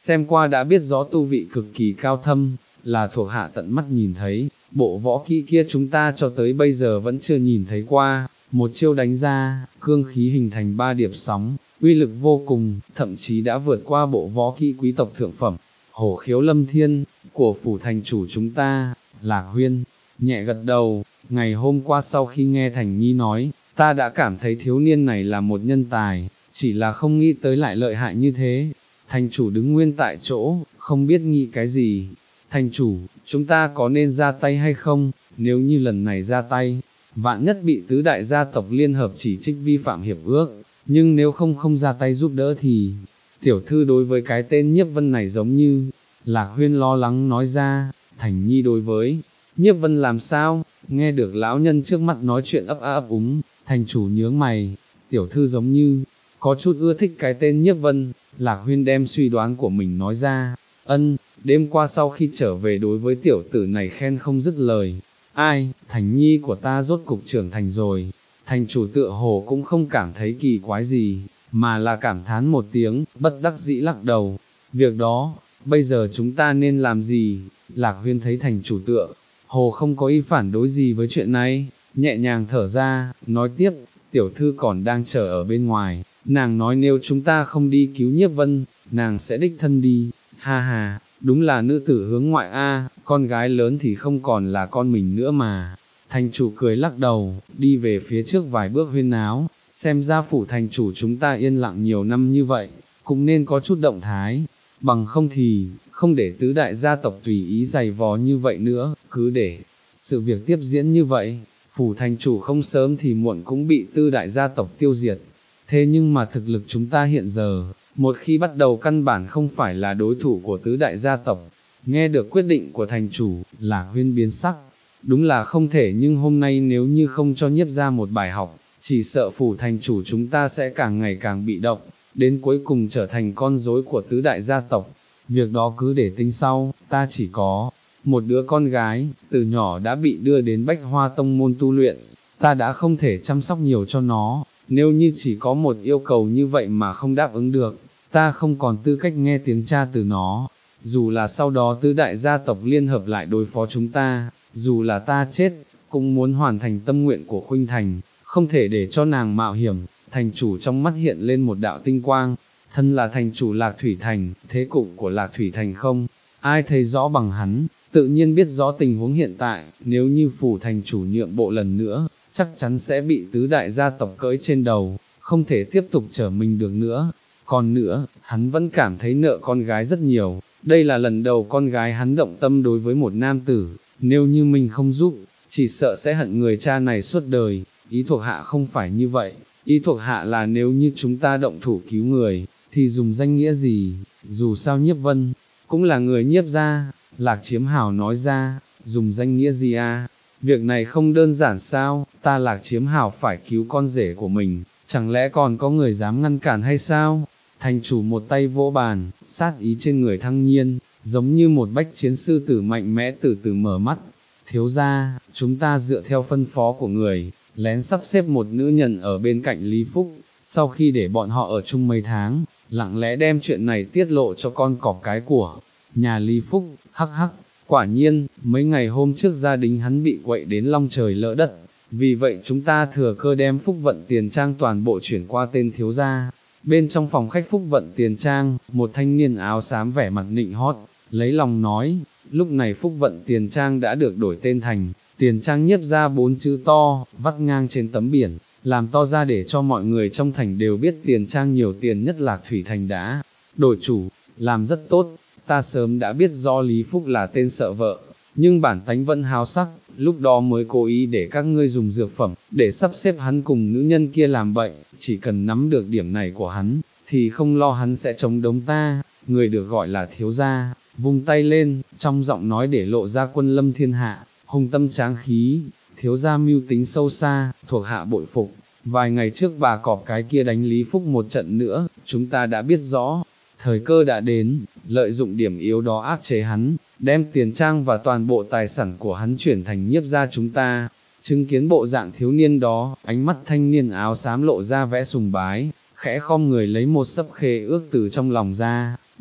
xem qua đã biết rõ tu vị cực kỳ cao thâm, là thuộc hạ tận mắt nhìn thấy, bộ võ kỹ kia chúng ta cho tới bây giờ vẫn chưa nhìn thấy qua, một chiêu đánh ra, cương khí hình thành ba điệp sóng, uy lực vô cùng, thậm chí đã vượt qua bộ võ kỹ quý tộc thượng phẩm, hổ khiếu lâm thiên, của phủ thành chủ chúng ta. Lạc Huyên nhẹ gật đầu, ngày hôm qua sau khi nghe Thành Nhi nói, ta đã cảm thấy thiếu niên này là một nhân tài, chỉ là không nghĩ tới lại lợi hại như thế. Thành chủ đứng nguyên tại chỗ, không biết nghĩ cái gì. Thành chủ, chúng ta có nên ra tay hay không? Nếu như lần này ra tay, vạn nhất bị tứ đại gia tộc liên hợp chỉ trích vi phạm hiệp ước, nhưng nếu không không ra tay giúp đỡ thì, tiểu thư đối với cái tên Nhiếp Vân này giống như, Lạc Huyên lo lắng nói ra. Thành Nhi đối với Nhiếp Vân làm sao? Nghe được lão nhân trước mặt nói chuyện ấp a ấp úng, thành chủ nhướng mày, tiểu thư giống như, có chút ưa thích cái tên Nhiếp Vân. Lạc Huyên đem suy đoán của mình nói ra, ân, đêm qua sau khi trở về đối với tiểu tử này khen không dứt lời. Ai, Thành Nhi của ta rốt cục trưởng thành rồi. Thành chủ tựa hồ cũng không cảm thấy kỳ quái gì, mà là cảm thán một tiếng, bất đắc dĩ lắc đầu. Việc đó, bây giờ chúng ta nên làm gì? Lạc Huyên thấy thành chủ tựa hồ không có ý phản đối gì với chuyện này, nhẹ nhàng thở ra, nói tiếp, tiểu thư còn đang chờ ở bên ngoài, nàng nói nếu chúng ta không đi cứu Nhiếp Vân, nàng sẽ đích thân đi. Ha ha, đúng là nữ tử hướng ngoại a, con gái lớn thì không còn là con mình nữa mà. Thành chủ cười lắc đầu, đi về phía trước vài bước huyên náo, xem ra phủ thành chủ chúng ta yên lặng nhiều năm như vậy, cũng nên có chút động thái, bằng không thì, không để tứ đại gia tộc tùy ý giày vò như vậy nữa, cứ để sự việc tiếp diễn như vậy, phủ thành chủ không sớm thì muộn cũng bị tư đại gia tộc tiêu diệt. Thế nhưng mà thực lực chúng ta hiện giờ, một khi bắt đầu căn bản không phải là đối thủ của tứ đại gia tộc. Nghe được quyết định của thành chủ, Lạc Huyên biến sắc, đúng là không thể, nhưng hôm nay nếu như không cho Nhiếp ra một bài học, chỉ sợ phủ thành chủ chúng ta sẽ càng ngày càng bị động, đến cuối cùng trở thành con rối của tứ đại gia tộc. Việc đó cứ để tính sau, ta chỉ có một đứa con gái, từ nhỏ đã bị đưa đến Bách Hoa Tông môn tu luyện, ta đã không thể chăm sóc nhiều cho nó, nếu như chỉ có một yêu cầu như vậy mà không đáp ứng được, ta không còn tư cách nghe tiếng cha từ nó. Dù là sau đó tứ đại gia tộc liên hợp lại đối phó chúng ta, dù là ta chết, cũng muốn hoàn thành tâm nguyện của Khuynh Thành, không thể để cho nàng mạo hiểm. Thành chủ trong mắt hiện lên một đạo tinh quang, thân là thành chủ Lạc Thủy Thành, thế cục của Lạc Thủy Thành không ai thấy rõ bằng hắn, tự nhiên biết rõ tình huống hiện tại, nếu như phủ thành chủ nhượng bộ lần nữa, chắc chắn sẽ bị tứ đại gia tộc cưỡi trên đầu, không thể tiếp tục trở mình được nữa. Còn nữa, hắn vẫn cảm thấy nợ con gái rất nhiều, đây là lần đầu con gái hắn động tâm đối với một nam tử, nếu như mình không giúp, chỉ sợ sẽ hận người cha này suốt đời. Ý thuộc hạ không phải như vậy, ý thuộc hạ là nếu như chúng ta động thủ cứu người, thì dùng danh nghĩa gì, dù sao Nhiếp Vân, cũng là người Nhiếp gia. Lạc Chiếm Hào nói ra, dùng danh nghĩa gì à, việc này không đơn giản sao, ta Lạc Chiếm Hào phải cứu con rể của mình, chẳng lẽ còn có người dám ngăn cản hay sao? Thành chủ một tay vỗ bàn, sát ý trên người thăng nhiên, giống như một bách chiến sư tử mạnh mẽ từ từ mở mắt. Thiếu gia, chúng ta dựa theo phân phó của người, lén sắp xếp một nữ nhân ở bên cạnh Lý Phúc, sau khi để bọn họ ở chung mấy tháng, lặng lẽ đem chuyện này tiết lộ cho con cọp cái của nhà Lý Phúc. Hắc hắc, quả nhiên, mấy ngày hôm trước gia đình hắn bị quậy đến long trời lỡ đất, vì vậy chúng ta thừa cơ đem Phúc Vận Tiền Trang toàn bộ chuyển qua tên thiếu gia. Bên trong phòng khách Phúc Vận Tiền Trang, một thanh niên áo xám vẻ mặt nịnh hót, lấy lòng nói, lúc này Phúc Vận Tiền Trang đã được đổi tên thành Tiền Trang Nhiếp ra bốn chữ to, vắt ngang trên tấm biển, làm to ra để cho mọi người trong thành đều biết Tiền Trang nhiều tiền nhất Lạc Thủy Thành đã đổi chủ, làm rất tốt. Ta sớm đã biết do Lý Phúc là tên sợ vợ, nhưng bản tánh vẫn háo sắc, lúc đó mới cố ý để các ngươi dùng dược phẩm, để sắp xếp hắn cùng nữ nhân kia làm bậy, chỉ cần nắm được điểm này của hắn, thì không lo hắn sẽ chống đống ta. Người được gọi là thiếu gia, vung tay lên, trong giọng nói để lộ ra quân lâm thiên hạ, hùng tâm tráng khí. Thiếu gia mưu tính sâu xa, thuộc hạ bội phục. Vài ngày trước bà cọp cái kia đánh Lý Phúc một trận nữa, chúng ta đã biết rõ, thời cơ đã đến, lợi dụng điểm yếu đó áp chế hắn, đem Tiền Trang và toàn bộ tài sản của hắn chuyển thành Nhiếp gia chúng ta. Chứng kiến bộ dạng thiếu niên đó, ánh mắt thanh niên áo xám lộ ra vẻ sùng bái, khẽ khom người lấy một sấp khế ước từ trong lòng ra,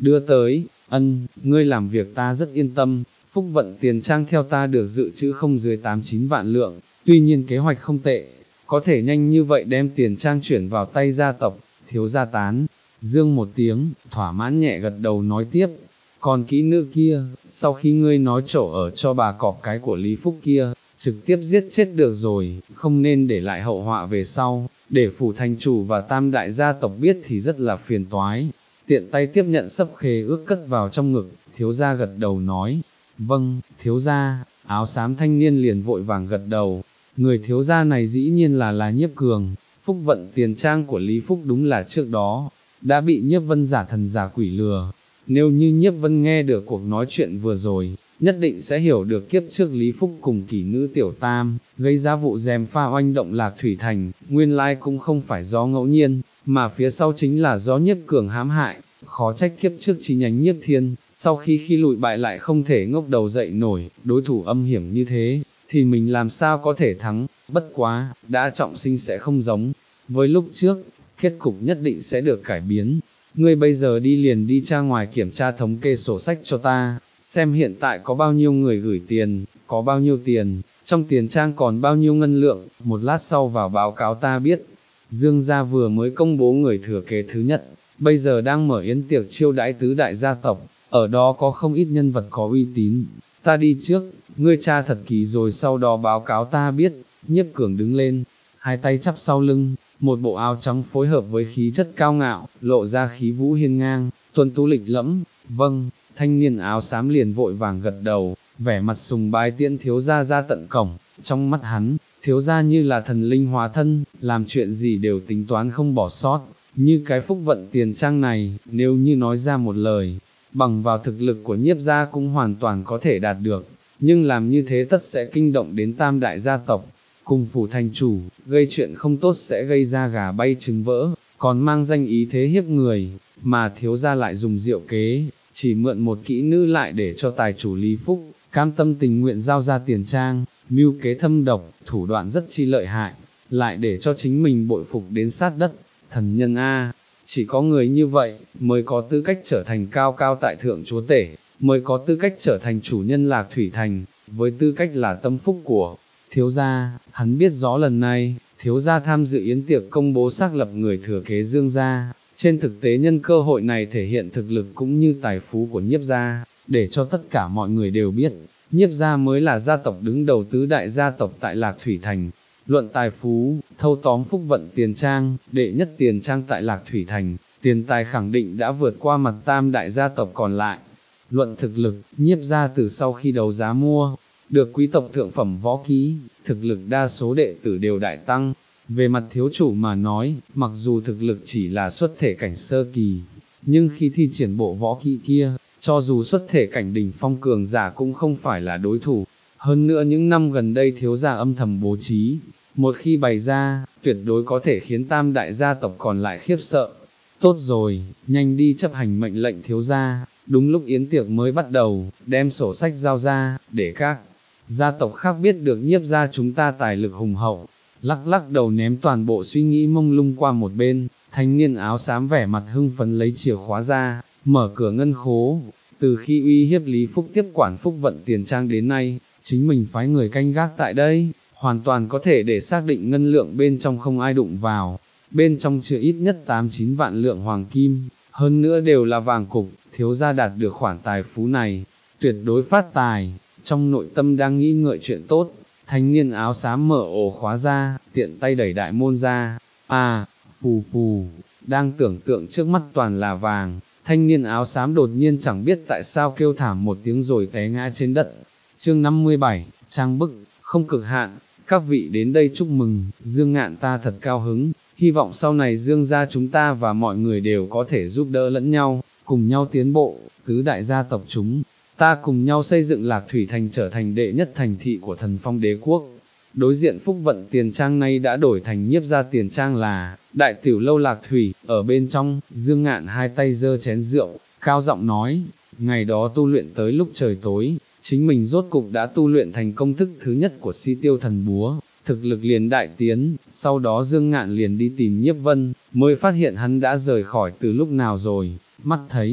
đưa tới, ân, ngươi làm việc ta rất yên tâm, phúc vận tiền trang theo ta được dự trữ không dưới tám chín vạn lượng, tuy nhiên kế hoạch không tệ, có thể nhanh như vậy đem tiền trang chuyển vào tay gia tộc, thiếu gia tán, dương một tiếng, thỏa mãn nhẹ gật đầu nói tiếp, còn kỹ nữ kia, sau khi ngươi nói chỗ ở cho bà cọp cái của Lý Phúc kia, trực tiếp giết chết được rồi, không nên để lại hậu họa về sau, để phủ thành chủ và tam đại gia tộc biết thì rất là phiền toái. Tiện tay tiếp nhận sấp khế ước cất vào trong ngực, thiếu gia gật đầu nói, vâng, thiếu gia, áo xám thanh niên liền vội vàng gật đầu, người thiếu gia này dĩ nhiên là là Nhiếp Cường, phúc vận tiền trang của Lý Phúc đúng là trước đó, đã bị Nhiếp Vân giả thần giả quỷ lừa, nếu như Nhiếp Vân nghe được cuộc nói chuyện vừa rồi, nhất định sẽ hiểu được kiếp trước Lý Phúc cùng kỷ nữ tiểu tam, gây ra vụ dèm pha oanh động Lạc Thủy Thành, nguyên lai cũng không phải do ngẫu nhiên, mà phía sau chính là do Nhiếp Cường hãm hại, khó trách kiếp trước chi nhánh Nhiếp Thiên, sau khi khi lụi bại lại không thể ngóc đầu dậy nổi, đối thủ âm hiểm như thế, thì mình làm sao có thể thắng, bất quá, đã trọng sinh sẽ không giống, với lúc trước, kết cục nhất định sẽ được cải biến, ngươi bây giờ đi liền đi ra ngoài kiểm tra thống kê sổ sách cho ta, xem hiện tại có bao nhiêu người gửi tiền, có bao nhiêu tiền, trong tiền trang còn bao nhiêu ngân lượng, một lát sau vào báo cáo ta biết. Dương gia vừa mới công bố người thừa kế thứ nhất, bây giờ đang mở yến tiệc chiêu đãi tứ đại gia tộc, ở đó có không ít nhân vật có uy tín, ta đi trước, ngươi tra thật kỹ rồi sau đó báo cáo ta biết. Nhiếp Cường đứng lên, hai tay chắp sau lưng, một bộ áo trắng phối hợp với khí chất cao ngạo, lộ ra khí vũ hiên ngang, tuân tú lịch lẫm, vâng, thanh niên áo xám liền vội vàng gật đầu, vẻ mặt sùng bái tiễn thiếu gia ra tận cổng, trong mắt hắn, thiếu gia như là thần linh hóa thân, làm chuyện gì đều tính toán không bỏ sót, như cái phúc vận tiền trang này, nếu như nói ra một lời, bằng vào thực lực của Nhiếp gia cũng hoàn toàn có thể đạt được, nhưng làm như thế tất sẽ kinh động đến tam đại gia tộc, cùng phủ thành chủ, gây chuyện không tốt sẽ gây ra gà bay trứng vỡ, còn mang danh ý thế hiếp người, mà thiếu gia lại dùng diệu kế, chỉ mượn một kỹ nữ lại để cho tài chủ Lý Phúc, cam tâm tình nguyện giao ra tiền trang, mưu kế thâm độc, thủ đoạn rất chi lợi hại, lại để cho chính mình bội phục đến sát đất, thần nhân A, chỉ có người như vậy, mới có tư cách trở thành cao cao tại thượng chúa tể, mới có tư cách trở thành chủ nhân Lạc Thủy Thành, với tư cách là tâm phúc của thiếu gia. Hắn biết rõ lần này, thiếu gia tham dự yến tiệc công bố xác lập người thừa kế Dương gia, trên thực tế nhân cơ hội này thể hiện thực lực cũng như tài phú của Nhiếp gia, để cho tất cả mọi người đều biết, Nhiếp gia mới là gia tộc đứng đầu tứ đại gia tộc tại Lạc Thủy Thành. Luận tài phú, thâu tóm phúc vận tiền trang, đệ nhất tiền trang tại Lạc Thủy Thành, tiền tài khẳng định đã vượt qua mặt tam đại gia tộc còn lại. Luận thực lực, Nhiếp gia từ sau khi đấu giá mua, được quý tộc thượng phẩm võ kỹ, thực lực đa số đệ tử đều đại tăng. Về mặt thiếu chủ mà nói, mặc dù thực lực chỉ là xuất thể cảnh sơ kỳ, nhưng khi thi triển bộ võ kỹ kia, cho dù xuất thể cảnh đỉnh phong cường giả cũng không phải là đối thủ. Hơn nữa những năm gần đây thiếu gia âm thầm bố trí, một khi bày ra, tuyệt đối có thể khiến tam đại gia tộc còn lại khiếp sợ. Tốt rồi, nhanh đi chấp hành mệnh lệnh thiếu gia. Đúng lúc yến tiệc mới bắt đầu, đem sổ sách giao ra, để các gia tộc khác biết được Nhiếp gia chúng ta tài lực hùng hậu. Lắc lắc đầu ném toàn bộ suy nghĩ mông lung qua một bên, thanh niên áo xám vẻ mặt hưng phấn lấy chìa khóa ra, mở cửa ngân khố. Từ khi uy hiếp Lý Phúc tiếp quản phúc vận tiền trang đến nay, chính mình phái người canh gác tại đây, hoàn toàn có thể để xác định ngân lượng bên trong không ai đụng vào. Bên trong chứa ít nhất tám chín vạn lượng hoàng kim, hơn nữa đều là vàng cục, thiếu gia đạt được khoản tài phú này, tuyệt đối phát tài. Trong nội tâm đang nghĩ ngợi chuyện tốt, thanh niên áo xám mở ổ khóa ra, tiện tay đẩy đại môn ra, à, phù phù, đang tưởng tượng trước mắt toàn là vàng, thanh niên áo xám đột nhiên chẳng biết tại sao kêu thảm một tiếng rồi té ngã trên đất. Chương năm mươi bảy, trang bức, không cực hạn, các vị đến đây chúc mừng, Dương Ngạn ta thật cao hứng, hy vọng sau này Dương gia chúng ta và mọi người đều có thể giúp đỡ lẫn nhau, cùng nhau tiến bộ, tứ đại gia tộc chúng ta cùng nhau xây dựng Lạc Thủy Thành trở thành đệ nhất thành thị của Thần Phong đế quốc. Đối diện phúc vận tiền trang nay đã đổi thành Nhiếp gia tiền trang là Đại Tiểu Lâu Lạc Thủy, ở bên trong, Dương Ngạn hai tay giơ chén rượu, cao giọng nói, ngày đó tu luyện tới lúc trời tối, chính mình rốt cục đã tu luyện thành công thức thứ nhất của Si Tiêu Thần Búa, thực lực liền đại tiến, sau đó Dương Ngạn liền đi tìm Nhiếp Vân, mới phát hiện hắn đã rời khỏi từ lúc nào rồi, mắt thấy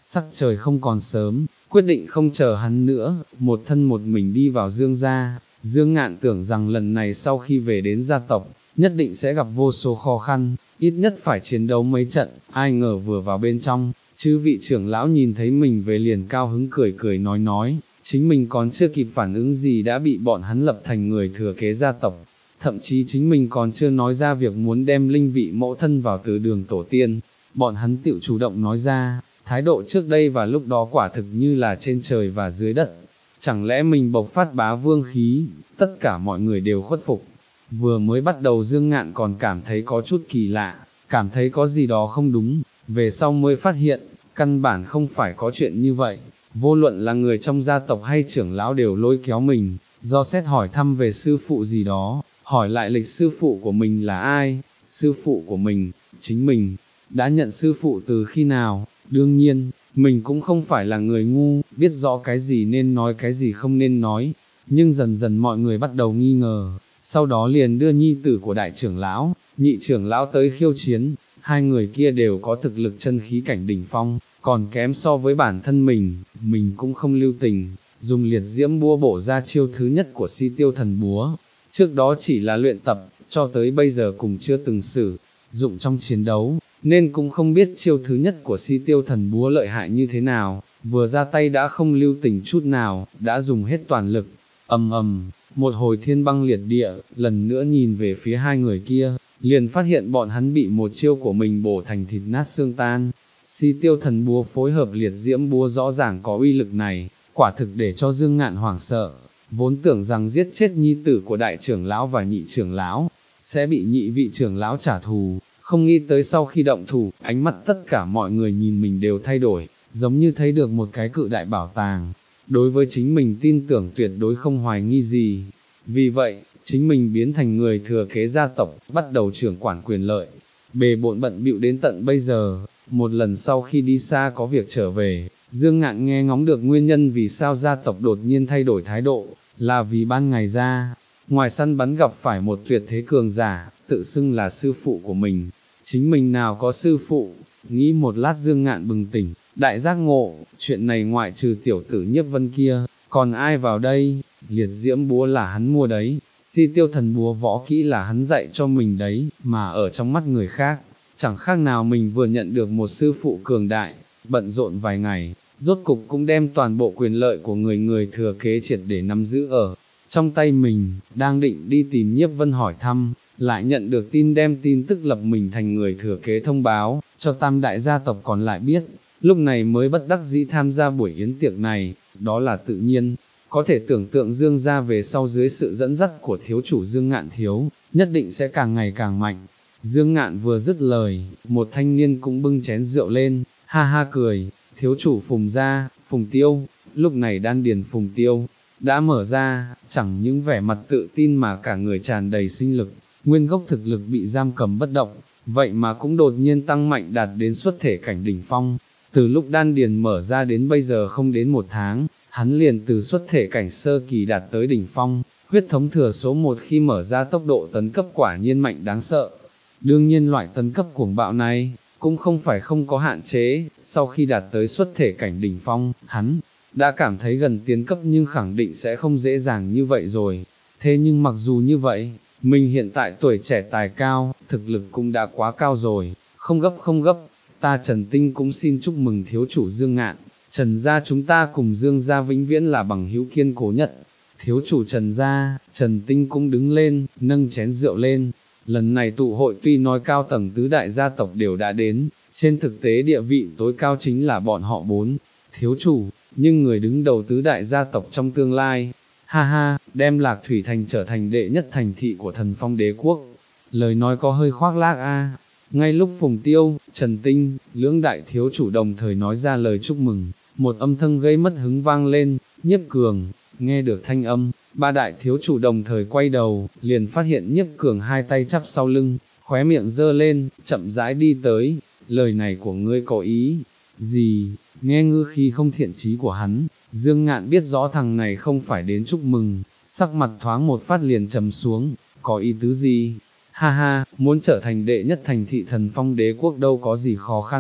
sắc trời không còn sớm, quyết định không chờ hắn nữa, một thân một mình đi vào Dương gia. Dương Ngạn tưởng rằng lần này sau khi về đến gia tộc, nhất định sẽ gặp vô số khó khăn, ít nhất phải chiến đấu mấy trận, ai ngờ vừa vào bên trong, chư vị trưởng lão nhìn thấy mình về liền cao hứng cười cười nói nói, chính mình còn chưa kịp phản ứng gì đã bị bọn hắn lập thành người thừa kế gia tộc, thậm chí chính mình còn chưa nói ra việc muốn đem linh vị mẫu thân vào từ đường tổ tiên, bọn hắn tự chủ động nói ra, thái độ trước đây và lúc đó quả thực như là trên trời và dưới đất. Chẳng lẽ mình bộc phát bá vương khí, tất cả mọi người đều khuất phục. Vừa mới bắt đầu Dương Ngạn còn cảm thấy có chút kỳ lạ, cảm thấy có gì đó không đúng, về sau mới phát hiện, căn bản không phải có chuyện như vậy. Vô luận là người trong gia tộc hay trưởng lão đều lôi kéo mình, do xét hỏi thăm về sư phụ gì đó, hỏi lại lịch sư phụ của mình là ai, sư phụ của mình, chính mình, đã nhận sư phụ từ khi nào, đương nhiên, mình cũng không phải là người ngu, biết rõ cái gì nên nói cái gì không nên nói, nhưng dần dần mọi người bắt đầu nghi ngờ, sau đó liền đưa nhi tử của đại trưởng lão, nhị trưởng lão tới khiêu chiến, hai người kia đều có thực lực chân khí cảnh đỉnh phong, còn kém so với bản thân mình, mình cũng không lưu tình, dùng liệt diễm búa bổ ra chiêu thứ nhất của si tiêu thần búa, trước đó chỉ là luyện tập, cho tới bây giờ cùng chưa từng sử dụng trong chiến đấu, nên cũng không biết chiêu thứ nhất của si tiêu thần búa lợi hại như thế nào, vừa ra tay đã không lưu tình chút nào, đã dùng hết toàn lực, ầm ầm, một hồi thiên băng liệt địa, lần nữa nhìn về phía hai người kia, liền phát hiện bọn hắn bị một chiêu của mình bổ thành thịt nát xương tan. Si tiêu thần búa phối hợp liệt diễm búa rõ ràng có uy lực này, quả thực để cho Dương Ngạn hoảng sợ, vốn tưởng rằng giết chết nhi tử của đại trưởng lão và nhị trưởng lão, sẽ bị nhị vị trưởng lão trả thù, không nghĩ tới sau khi động thủ, ánh mắt tất cả mọi người nhìn mình đều thay đổi, giống như thấy được một cái cự đại bảo tàng, đối với chính mình tin tưởng tuyệt đối không hoài nghi gì, vì vậy, chính mình biến thành người thừa kế gia tộc, bắt đầu trưởng quản quyền lợi, bề bộn bận bịu đến tận bây giờ. Một lần sau khi đi xa có việc trở về, Dương Ngạn nghe ngóng được nguyên nhân vì sao gia tộc đột nhiên thay đổi thái độ, là vì ban ngày ra, ngoài săn bắn gặp phải một tuyệt thế cường giả, tự xưng là sư phụ của mình, chính mình nào có sư phụ, nghĩ một lát Dương Ngạn bừng tỉnh, đại giác ngộ, chuyện này ngoại trừ tiểu tử Nhiếp Vân kia, còn ai vào đây, liệt diễm búa là hắn mua đấy, si tiêu thần búa võ kỹ là hắn dạy cho mình đấy, mà ở trong mắt người khác, chẳng khác nào mình vừa nhận được một sư phụ cường đại, bận rộn vài ngày, rốt cục cũng đem toàn bộ quyền lợi của người người thừa kế triệt để nắm giữ ở trong tay mình, đang định đi tìm Nhiếp Vân hỏi thăm, lại nhận được tin đem tin tức lập mình thành người thừa kế thông báo, cho tam đại gia tộc còn lại biết, lúc này mới bất đắc dĩ tham gia buổi yến tiệc này, đó là tự nhiên. Có thể tưởng tượng Dương gia về sau dưới sự dẫn dắt của thiếu chủ Dương Ngạn thiếu, nhất định sẽ càng ngày càng mạnh. Dương Ngạn vừa dứt lời, một thanh niên cũng bưng chén rượu lên, ha ha cười, thiếu chủ Phùng gia, Phùng Tiêu, lúc này đan điền Phùng Tiêu, đã mở ra, chẳng những vẻ mặt tự tin mà cả người tràn đầy sinh lực, nguyên gốc thực lực bị giam cầm bất động, vậy mà cũng đột nhiên tăng mạnh đạt đến xuất thể cảnh đỉnh phong, từ lúc đan điền mở ra đến bây giờ không đến một tháng, hắn liền từ xuất thể cảnh sơ kỳ đạt tới đỉnh phong, huyết thống thừa số một khi mở ra tốc độ tấn cấp quả nhiên mạnh đáng sợ. Đương nhiên loại tấn cấp cuồng bạo này, cũng không phải không có hạn chế, sau khi đạt tới xuất thể cảnh đỉnh phong, hắn đã cảm thấy gần tiến cấp nhưng khẳng định sẽ không dễ dàng như vậy rồi. Thế nhưng mặc dù như vậy, mình hiện tại tuổi trẻ tài cao, thực lực cũng đã quá cao rồi, không gấp không gấp, ta Trần Tinh cũng xin chúc mừng thiếu chủ Dương Ngạn. Trần gia chúng ta cùng Dương gia vĩnh viễn là bằng hữu kiên cố nhất. Thiếu chủ Trần gia, Trần Tinh cũng đứng lên, nâng chén rượu lên. Lần này tụ hội tuy nói cao tầng tứ đại gia tộc đều đã đến, trên thực tế địa vị tối cao chính là bọn họ bốn. Thiếu chủ, nhưng người đứng đầu tứ đại gia tộc trong tương lai, ha ha, đem Lạc Thủy Thành trở thành đệ nhất thành thị của Thần Phong Đế Quốc. Lời nói có hơi khoác lác a. Ngay lúc Phùng Tiêu, Trần Tinh, lưỡng đại thiếu chủ đồng thời nói ra lời chúc mừng, một âm thanh gây mất hứng vang lên, Nhiếp Cường, nghe được thanh âm, ba đại thiếu chủ đồng thời quay đầu, liền phát hiện Nhiếp Cường hai tay chắp sau lưng, khóe miệng dơ lên, chậm rãi đi tới, lời này của ngươi có ý gì, nghe ngư khí không thiện chí của hắn, Dương Ngạn biết rõ thằng này không phải đến chúc mừng, sắc mặt thoáng một phát liền trầm xuống, có ý tứ gì? Ha ha, muốn trở thành đệ nhất thành thị Thần Phong Đế Quốc đâu có gì khó khăn,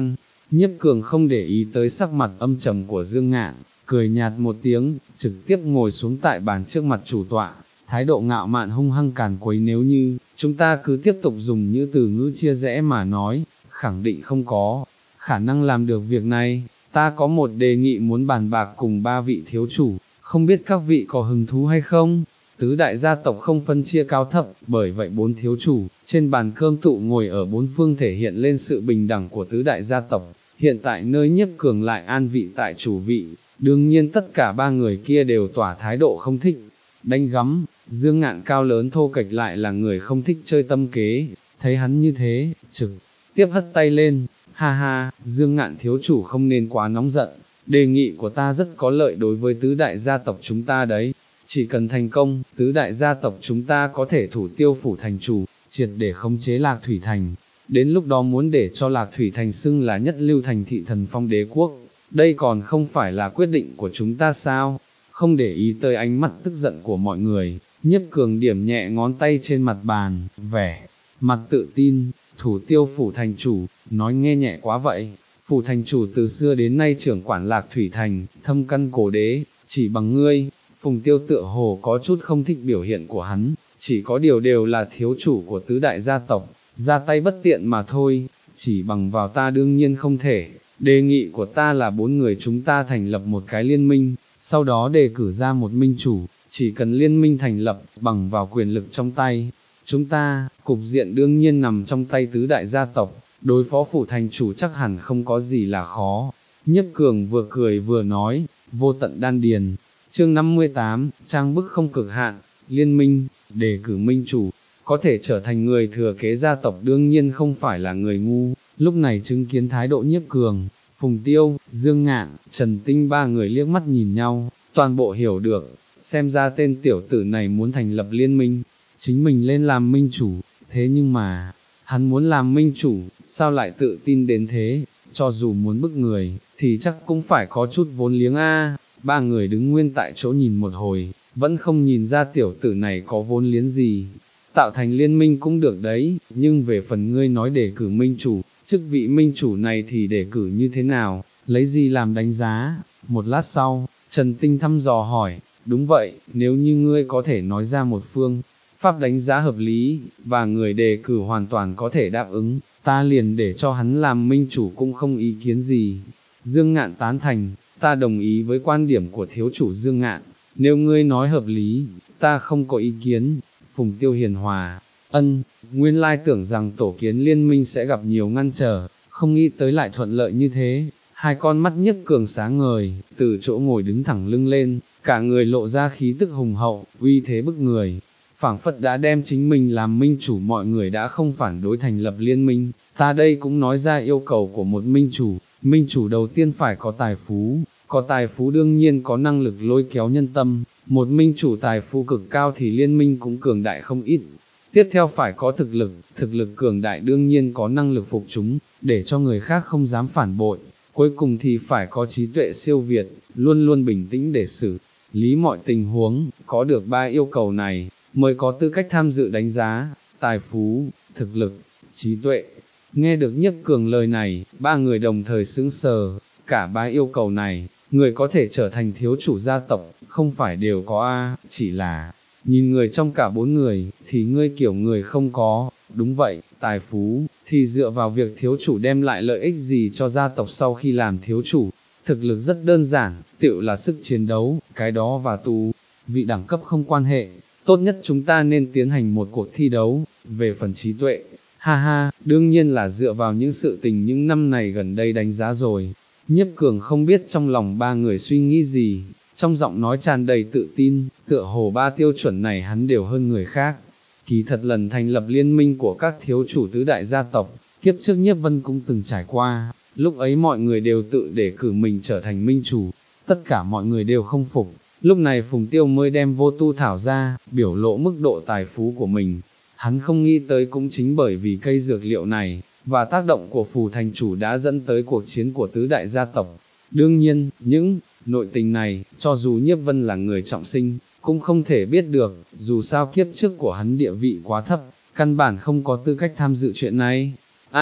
Nhiếp Cường không để ý tới sắc mặt âm trầm của Dương Ngạn, cười nhạt một tiếng, trực tiếp ngồi xuống tại bàn trước mặt chủ tọa, thái độ ngạo mạn hung hăng càn quấy. Nếu như chúng ta cứ tiếp tục dùng những từ ngữ chia rẽ mà nói, khẳng định không có khả năng làm được việc này. Ta có một đề nghị muốn bàn bạc cùng ba vị thiếu chủ, không biết các vị có hứng thú hay không? Tứ đại gia tộc không phân chia cao thấp, bởi vậy bốn thiếu chủ, trên bàn cơm tụ ngồi ở bốn phương thể hiện lên sự bình đẳng của tứ đại gia tộc. Hiện tại nơi Nhiếp Cường lại an vị tại chủ vị, đương nhiên tất cả ba người kia đều tỏa thái độ không thích. Đánh gắm, Dương Ngạn cao lớn thô kệch lại là người không thích chơi tâm kế, thấy hắn như thế, trực tiếp hất tay lên, ha ha, Dương Ngạn thiếu chủ không nên quá nóng giận, đề nghị của ta rất có lợi đối với tứ đại gia tộc chúng ta đấy, chỉ cần thành công, tứ đại gia tộc chúng ta có thể thủ Tiêu phủ thành chủ, triệt để khống chế Lạc Thủy thành, đến lúc đó muốn để cho Lạc Thủy thành xưng là nhất lưu thành thị thần phong đế quốc, đây còn không phải là quyết định của chúng ta sao? Không để ý tới ánh mắt tức giận của mọi người, Nhiếp Cường điểm nhẹ ngón tay trên mặt bàn, vẻ mặt tự tin, thủ Tiêu phủ thành chủ, nói nghe nhẹ quá vậy. Phủ thành chủ từ xưa đến nay trưởng quản Lạc Thủy thành, thâm căn cổ đế, chỉ bằng ngươi. Phùng Tiêu tựa hồ có chút không thích biểu hiện của hắn, chỉ có điều đều là thiếu chủ của tứ đại gia tộc, ra tay bất tiện mà thôi, chỉ bằng vào ta đương nhiên không thể. Đề nghị của ta là bốn người chúng ta thành lập một cái liên minh, sau đó đề cử ra một minh chủ, chỉ cần liên minh thành lập, bằng vào quyền lực trong tay. Chúng ta, cục diện đương nhiên nằm trong tay tứ đại gia tộc, đối phó phủ thành chủ chắc hẳn không có gì là khó. Nhiếp Cường vừa cười vừa nói, vô tận đan điền. Chương năm mươi tám, trang bức không cực hạn, liên minh, đề cử minh chủ, có thể trở thành người thừa kế gia tộc đương nhiên không phải là người ngu. Lúc này chứng kiến thái độ Nhiếp Cường, Phùng Tiêu, Dương Ngạn, Trần Tinh ba người liếc mắt nhìn nhau, toàn bộ hiểu được, xem ra tên tiểu tử này muốn thành lập liên minh, chính mình lên làm minh chủ, thế nhưng mà, hắn muốn làm minh chủ, sao lại tự tin đến thế, cho dù muốn bức người, thì chắc cũng phải có chút vốn liếng a. Ba người đứng nguyên tại chỗ nhìn một hồi, vẫn không nhìn ra tiểu tử này có vốn liếng gì. Tạo thành liên minh cũng được đấy, nhưng về phần ngươi nói đề cử minh chủ, chức vị minh chủ này thì đề cử như thế nào, lấy gì làm đánh giá? Một lát sau, Trần Tinh thăm dò hỏi, đúng vậy, nếu như ngươi có thể nói ra một phương pháp đánh giá hợp lý, và người đề cử hoàn toàn có thể đáp ứng, ta liền để cho hắn làm minh chủ cũng không ý kiến gì. Dương Ngạn tán thành, ta đồng ý với quan điểm của thiếu chủ Dương Ngạn, nếu ngươi nói hợp lý, ta không có ý kiến. Phùng Tiêu hiền hòa, ân, nguyên lai tưởng rằng tổ kiến liên minh sẽ gặp nhiều ngăn trở, không nghĩ tới lại thuận lợi như thế. Hai con mắt Nhiếp Cường sáng ngời, từ chỗ ngồi đứng thẳng lưng lên, cả người lộ ra khí tức hùng hậu, uy thế bức người. Phảng phất đã đem chính mình làm minh chủ, mọi người đã không phản đối thành lập liên minh, ta đây cũng nói ra yêu cầu của một minh chủ, minh chủ đầu tiên phải có tài phú, có tài phú đương nhiên có năng lực lôi kéo nhân tâm, một minh chủ tài phú cực cao thì liên minh cũng cường đại không ít. Tiếp theo phải có thực lực, thực lực cường đại đương nhiên có năng lực phục chúng, để cho người khác không dám phản bội, cuối cùng thì phải có trí tuệ siêu việt, luôn luôn bình tĩnh để xử lý mọi tình huống, có được ba yêu cầu này, mới có tư cách tham dự đánh giá, tài phú, thực lực, trí tuệ. Nghe được Nhiếp Cường lời này, ba người đồng thời sững sờ, cả ba yêu cầu này, người có thể trở thành thiếu chủ gia tộc, không phải đều có a, chỉ là, nhìn người trong cả bốn người, thì ngươi kiểu người không có, đúng vậy, tài phú, thì dựa vào việc thiếu chủ đem lại lợi ích gì cho gia tộc sau khi làm thiếu chủ, thực lực rất đơn giản, tựu là sức chiến đấu, cái đó và tu vị đẳng cấp không quan hệ. Tốt nhất chúng ta nên tiến hành một cuộc thi đấu, về phần trí tuệ, ha ha, đương nhiên là dựa vào những sự tình những năm này gần đây đánh giá rồi. Nhiếp Cường không biết trong lòng ba người suy nghĩ gì, trong giọng nói tràn đầy tự tin, tựa hồ ba tiêu chuẩn này hắn đều hơn người khác. Kỳ thật lần thành lập liên minh của các thiếu chủ tứ đại gia tộc, kiếp trước Nhiếp Vân cũng từng trải qua, lúc ấy mọi người đều tự để cử mình trở thành minh chủ, tất cả mọi người đều không phục. Lúc này Phùng Tiêu mới đem vô tu thảo ra, biểu lộ mức độ tài phú của mình. Hắn không nghĩ tới cũng chính bởi vì cây dược liệu này, và tác động của phù thành chủ đã dẫn tới cuộc chiến của tứ đại gia tộc. Đương nhiên, những nội tình này, cho dù Nhiếp Vân là người trọng sinh, cũng không thể biết được, dù sao kiếp trước của hắn địa vị quá thấp, căn bản không có tư cách tham dự chuyện này. A,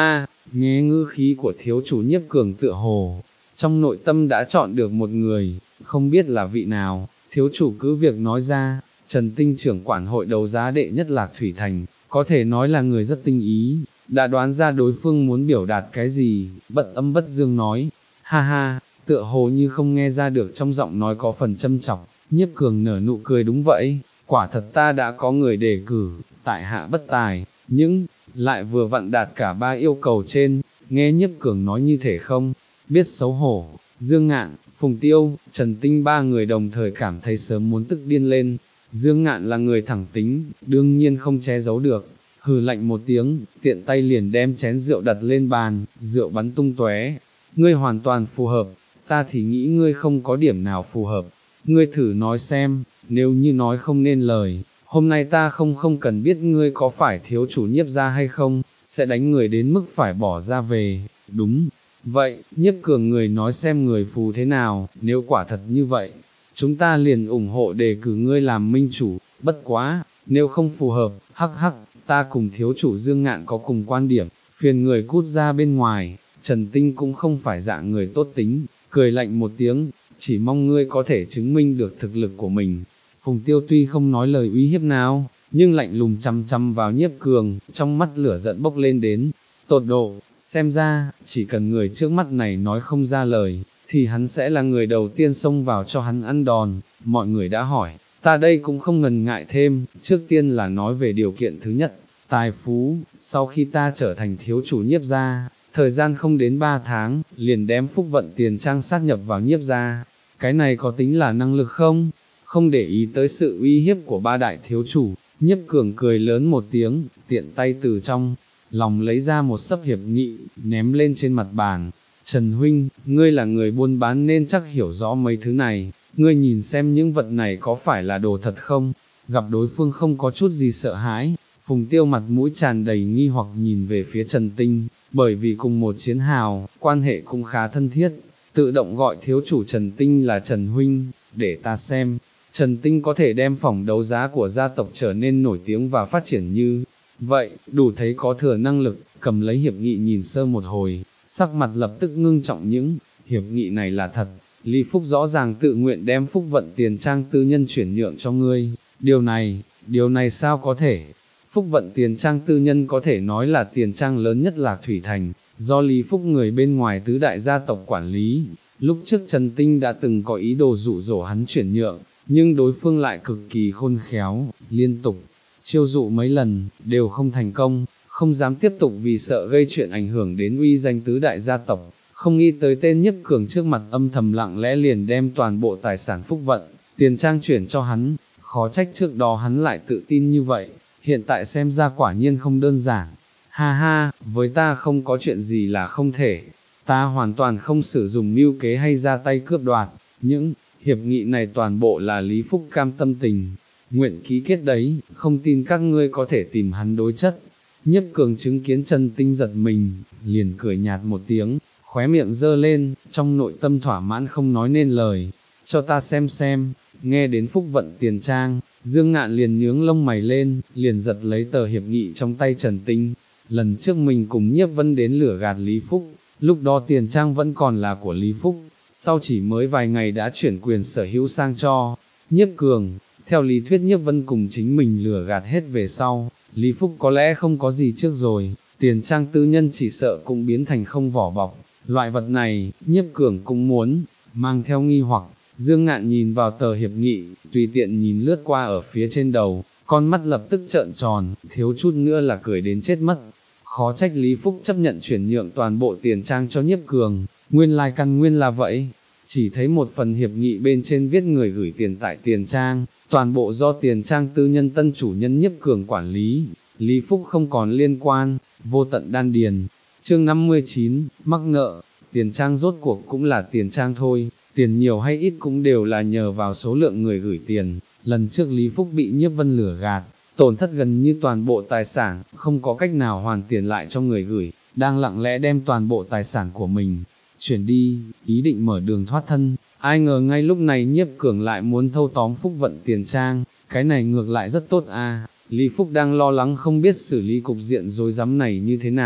nghe ngữ khí của thiếu chủ Nhiếp Cường tựa hồ, trong nội tâm đã chọn được một người, không biết là vị nào, thiếu chủ cứ việc nói ra, Trần Tinh trưởng quản hội đấu giá đệ nhất Lạc Thủy Thành, có thể nói là người rất tinh ý, đã đoán ra đối phương muốn biểu đạt cái gì, bận âm bất dương nói, ha ha, tựa hồ như không nghe ra được trong giọng nói có phần châm chọc, Nhiếp Cường nở nụ cười đúng vậy, quả thật ta đã có người đề cử, tại hạ bất tài, nhưng, lại vừa vặn đạt cả ba yêu cầu trên, nghe Nhiếp Cường nói như thể không, biết xấu hổ, Dương Ngạn, Phùng Tiêu, Trần Tinh ba người đồng thời cảm thấy sớm muốn tức điên lên, Dương Ngạn là người thẳng tính, đương nhiên không che giấu được, hừ lạnh một tiếng, tiện tay liền đem chén rượu đặt lên bàn, rượu bắn tung tóe. Ngươi hoàn toàn phù hợp, ta thì nghĩ ngươi không có điểm nào phù hợp, ngươi thử nói xem, nếu như nói không nên lời, hôm nay ta không không cần biết ngươi có phải thiếu chủ Nhiếp gia hay không, sẽ đánh người đến mức phải bỏ ra về, đúng. Vậy, Nhiếp Cường người nói xem người phù thế nào, nếu quả thật như vậy, chúng ta liền ủng hộ đề cử ngươi làm minh chủ, bất quá, nếu không phù hợp, hắc hắc, ta cùng thiếu chủ Dương Ngạn có cùng quan điểm, phiền người cút ra bên ngoài. Trần Tinh cũng không phải dạng người tốt tính, cười lạnh một tiếng, chỉ mong ngươi có thể chứng minh được thực lực của mình. Phùng Tiêu tuy không nói lời uy hiếp nào, nhưng lạnh lùng chăm chăm vào Nhiếp Cường, trong mắt lửa giận bốc lên đến, tột độ, xem ra, chỉ cần người trước mắt này nói không ra lời, thì hắn sẽ là người đầu tiên xông vào cho hắn ăn đòn. Mọi người đã hỏi, ta đây cũng không ngần ngại thêm, trước tiên là nói về điều kiện thứ nhất, tài phú, sau khi ta trở thành thiếu chủ Nhiếp gia, thời gian không đến ba tháng, liền đem phúc vận tiền trang sát nhập vào Nhiếp gia, cái này có tính là năng lực không? Không để ý tới sự uy hiếp của ba đại thiếu chủ, Nhiếp Cường cười lớn một tiếng, tiện tay từ trong lòng lấy ra một sấp hiệp nghị, ném lên trên mặt bàn. Trần huynh, ngươi là người buôn bán nên chắc hiểu rõ mấy thứ này, ngươi nhìn xem những vật này có phải là đồ thật không? Gặp đối phương không có chút gì sợ hãi, Phùng Tiêu mặt mũi tràn đầy nghi hoặc nhìn về phía Trần Tinh, bởi vì cùng một chiến hào, quan hệ cũng khá thân thiết, tự động gọi thiếu chủ Trần Tinh là Trần huynh, để ta xem. Trần Tinh có thể đem phòng đấu giá của gia tộc trở nên nổi tiếng và phát triển như vậy, đủ thấy có thừa năng lực, cầm lấy hiệp nghị nhìn sơ một hồi, sắc mặt lập tức ngưng trọng những, hiệp nghị này là thật, Lý Phúc rõ ràng tự nguyện đem phúc vận tiền trang tư nhân chuyển nhượng cho ngươi, điều này, điều này sao có thể, phúc vận tiền trang tư nhân có thể nói là tiền trang lớn nhất Lạc Thủy Thành, do Lý Phúc người bên ngoài tứ đại gia tộc quản lý, lúc trước Trần Tinh đã từng có ý đồ dụ dỗ hắn chuyển nhượng, nhưng đối phương lại cực kỳ khôn khéo, liên tục chiêu dụ mấy lần, đều không thành công, không dám tiếp tục vì sợ gây chuyện ảnh hưởng đến uy danh tứ đại gia tộc, không nghĩ tới tên Nhiếp Cường trước mặt âm thầm lặng lẽ liền đem toàn bộ tài sản phúc vận, tiền trang chuyển cho hắn, khó trách trước đó hắn lại tự tin như vậy, hiện tại xem ra quả nhiên không đơn giản, ha ha, với ta không có chuyện gì là không thể, ta hoàn toàn không sử dụng mưu kế hay ra tay cướp đoạt, những hiệp nghị này toàn bộ là Lý Phúc cam tâm tình nguyện ký kết đấy, không tin các ngươi có thể tìm hắn đối chất. Nhiếp Cường chứng kiến Trần Tinh giật mình, liền cười nhạt một tiếng, khóe miệng dơ lên, trong nội tâm thỏa mãn không nói nên lời, cho ta xem xem, nghe đến phúc vận tiền trang, Dương Ngạn liền nhướng lông mày lên, liền giật lấy tờ hiệp nghị trong tay Trần Tinh, lần trước mình cùng Nhiếp Vân đến lửa gạt Lý Phúc, lúc đó tiền trang vẫn còn là của Lý Phúc, sau chỉ mới vài ngày đã chuyển quyền sở hữu sang cho Nhiếp Cường. Theo lý thuyết Nhiếp Vân cùng chính mình lừa gạt hết về sau, Lý Phúc có lẽ không có gì trước rồi, tiền trang tư nhân chỉ sợ cũng biến thành không vỏ bọc, loại vật này, Nhiếp Cường cũng muốn, mang theo nghi hoặc, Dương Ngạn nhìn vào tờ hiệp nghị, tùy tiện nhìn lướt qua ở phía trên đầu, con mắt lập tức trợn tròn, thiếu chút nữa là cười đến chết mất, khó trách Lý Phúc chấp nhận chuyển nhượng toàn bộ tiền trang cho Nhiếp Cường, nguyên lai căn nguyên là vậy. Chỉ thấy một phần hiệp nghị bên trên viết người gửi tiền tại tiền trang, toàn bộ do tiền trang tư nhân tân chủ nhân Nhiếp Cường quản lý, Lý Phúc không còn liên quan, vô tận đan điền. Chương năm mươi chín, mắc nợ, tiền trang rốt cuộc cũng là tiền trang thôi, tiền nhiều hay ít cũng đều là nhờ vào số lượng người gửi tiền, lần trước Lý Phúc bị Nhiếp Vân lừa gạt, tổn thất gần như toàn bộ tài sản, không có cách nào hoàn tiền lại cho người gửi, đang lặng lẽ đem toàn bộ tài sản của mình chuyển đi, ý định mở đường thoát thân, ai ngờ ngay lúc này Nhiếp Cường lại muốn thâu tóm phúc vận tiền trang, cái này ngược lại rất tốt à, Lý Phúc đang lo lắng không biết xử lý cục diện rối rắm này như thế nào,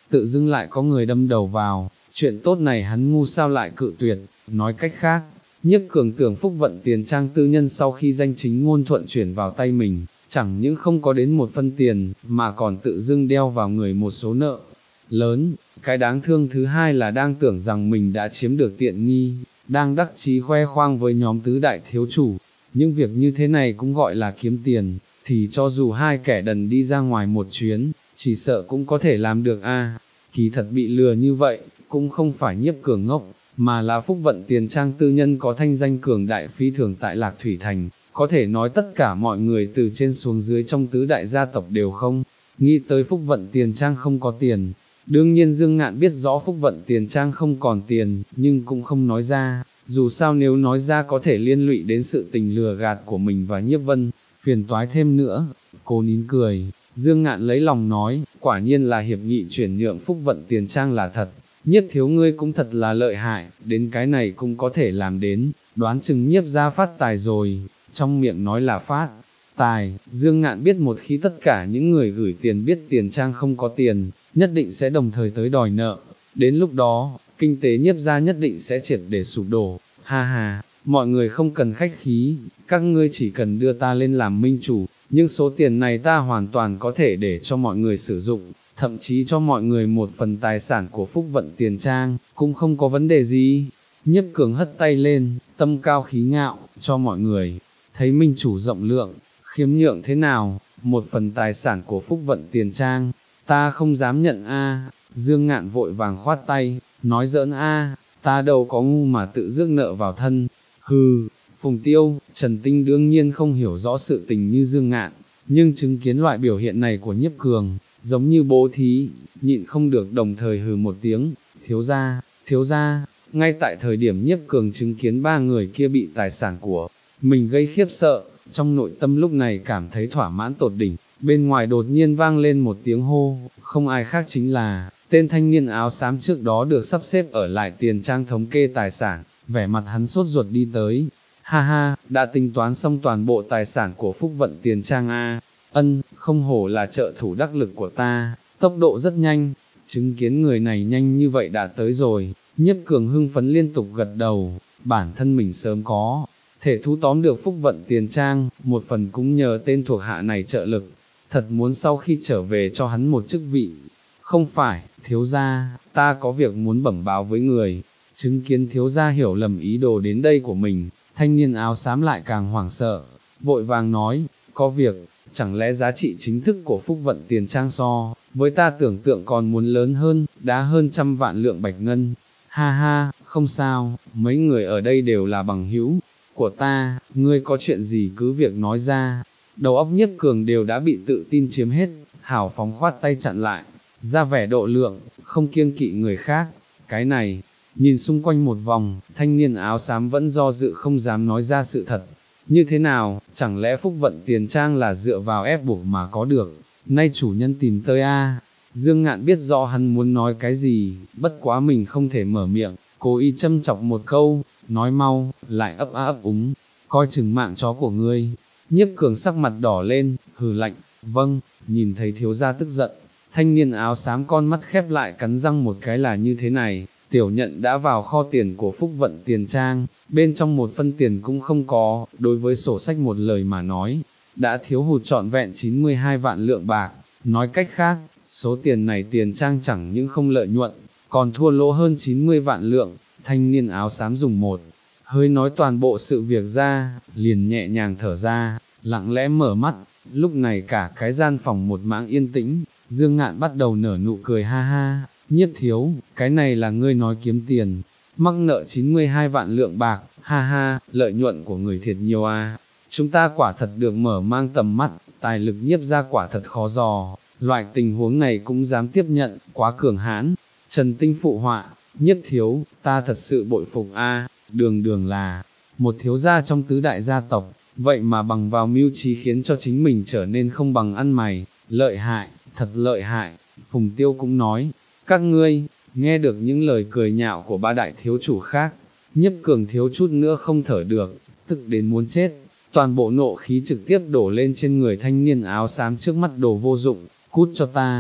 tự dưng lại có người đâm đầu vào, chuyện tốt này hắn ngu sao lại cự tuyệt, nói cách khác, Nhiếp Cường tưởng Phúc Vận tiền trang tư nhân sau khi danh chính ngôn thuận chuyển vào tay mình, chẳng những không có đến một phân tiền, mà còn tự dưng đeo vào người một số nợ lớn. Cái đáng thương thứ hai là đang tưởng rằng mình đã chiếm được tiện nghi, đang đắc chí khoe khoang với nhóm tứ đại thiếu chủ. Những việc như thế này cũng gọi là kiếm tiền, thì cho dù hai kẻ đần đi ra ngoài một chuyến, chỉ sợ cũng có thể làm được a. Kỳ thật bị lừa như vậy, cũng không phải Nhiếp Cường ngốc, mà là Phúc Vận tiền trang tư nhân có thanh danh cường đại phi thường tại Lạc Thủy Thành, có thể nói tất cả mọi người từ trên xuống dưới trong tứ đại gia tộc đều không nghĩ tới Phúc Vận tiền trang không có tiền. Đương nhiên Dương Ngạn biết rõ Phúc Vận tiền trang không còn tiền, nhưng cũng không nói ra, dù sao nếu nói ra có thể liên lụy đến sự tình lừa gạt của mình và Nhiếp Vân, phiền toái thêm nữa. Cô nín cười, Dương Ngạn lấy lòng nói, quả nhiên là hiệp nghị chuyển nhượng Phúc Vận tiền trang là thật, Nhiếp thiếu ngươi cũng thật là lợi hại, đến cái này cũng có thể làm đến, đoán chừng Nhiếp gia phát tài rồi. Trong miệng nói là phát tài, Dương Ngạn biết một khi tất cả những người gửi tiền biết tiền trang không có tiền, nhất định sẽ đồng thời tới đòi nợ, đến lúc đó, kinh tế Nhiếp gia nhất định sẽ triệt để sụp đổ. Ha ha, mọi người không cần khách khí, các ngươi chỉ cần đưa ta lên làm minh chủ, nhưng số tiền này ta hoàn toàn có thể để cho mọi người sử dụng, thậm chí cho mọi người một phần tài sản của Phúc Vận tiền trang, cũng không có vấn đề gì. Nhiếp Cường hất tay lên, tâm cao khí ngạo, cho mọi người thấy minh chủ rộng lượng, khiêm nhượng thế nào, một phần tài sản của Phúc Vận tiền trang, ta không dám nhận a. Dương Ngạn vội vàng khoát tay, nói giỡn a, ta đâu có ngu mà tự rước nợ vào thân. Hừ, Phùng Tiêu, Trần Tinh đương nhiên không hiểu rõ sự tình như Dương Ngạn, nhưng chứng kiến loại biểu hiện này của Nhiếp Cường, giống như bố thí, nhịn không được đồng thời hừ một tiếng. Thiếu gia, thiếu gia. Ngay tại thời điểm Nhiếp Cường chứng kiến ba người kia bị tài sản của mình gây khiếp sợ, trong nội tâm lúc này cảm thấy thỏa mãn tột đỉnh, bên ngoài đột nhiên vang lên một tiếng hô, không ai khác chính là tên thanh niên áo xám trước đó được sắp xếp ở lại tiền trang thống kê tài sản, vẻ mặt hắn sốt ruột đi tới. Ha ha, đã tính toán xong toàn bộ tài sản của Phúc Vận tiền trang a. Ân, không hổ là trợ thủ đắc lực của ta, tốc độ rất nhanh. Chứng kiến người này nhanh như vậy đã tới rồi, Nhiếp Cường hưng phấn liên tục gật đầu, bản thân mình sớm có thể thu tóm được Phúc Vận tiền trang, một phần cũng nhờ tên thuộc hạ này trợ lực, thật muốn sau khi trở về cho hắn một chức vị. Không phải, thiếu gia, ta có việc muốn bẩm báo với người. Chứng kiến thiếu gia hiểu lầm ý đồ đến đây của mình, thanh niên áo xám lại càng hoảng sợ, vội vàng nói, có việc, chẳng lẽ giá trị chính thức của Phúc Vận tiền trang so với ta tưởng tượng còn muốn lớn hơn, đã hơn trăm vạn lượng bạch ngân. Ha ha, không sao, mấy người ở đây đều là bằng hữu của ta, ngươi có chuyện gì cứ việc nói ra. Đầu óc Nhiếp Cường đều đã bị tự tin chiếm hết, hào phóng khoát tay chặn lại, ra vẻ độ lượng, không kiêng kỵ người khác. Cái này, nhìn xung quanh một vòng, thanh niên áo xám vẫn do dự không dám nói ra sự thật. Như thế nào, chẳng lẽ Phúc Vận tiền trang là dựa vào ép buộc mà có được, nay chủ nhân tìm tới a. Dương Ngạn biết rõ hắn muốn nói cái gì, bất quá mình không thể mở miệng, cố ý châm chọc một câu, nói mau, lại ấp á ấp úng, coi chừng mạng chó của ngươi. Nhiếp Cường sắc mặt đỏ lên, hừ lạnh, vâng. Nhìn thấy thiếu gia tức giận, thanh niên áo xám con mắt khép lại cắn răng một cái là như thế này, tiểu nhận đã vào kho tiền của Phúc Vận tiền trang, bên trong một phân tiền cũng không có, đối với sổ sách một lời mà nói, đã thiếu hụt trọn vẹn chín mươi hai vạn lượng bạc, nói cách khác, số tiền này tiền trang chẳng những không lợi nhuận, còn thua lỗ hơn chín mươi vạn lượng. Thanh niên áo xám dùng một hơi nói toàn bộ sự việc ra, liền nhẹ nhàng thở ra, lặng lẽ mở mắt. Lúc này cả cái gian phòng một mảng yên tĩnh, Dương Ngạn bắt đầu nở nụ cười ha ha. Nhiếp thiếu, cái này là ngươi nói kiếm tiền, mắc nợ chín mươi hai vạn lượng bạc, ha ha, lợi nhuận của người thiệt nhiều à. Chúng ta quả thật được mở mang tầm mắt, tài lực Nhiếp gia quả thật khó dò, loại tình huống này cũng dám tiếp nhận, quá cường hãn. Trần Tinh phụ họa, Nhiếp thiếu, ta thật sự bội phục a, đường đường là một thiếu gia trong tứ đại gia tộc, vậy mà bằng vào mưu trí khiến cho chính mình trở nên không bằng ăn mày, lợi hại, thật lợi hại. Phùng Tiêu cũng nói, các ngươi, nghe được những lời cười nhạo của ba đại thiếu chủ khác, Nhiếp Cường thiếu chút nữa không thở được, tức đến muốn chết, toàn bộ nộ khí trực tiếp đổ lên trên người thanh niên áo xám trước mắt, đồ vô dụng, cút cho ta.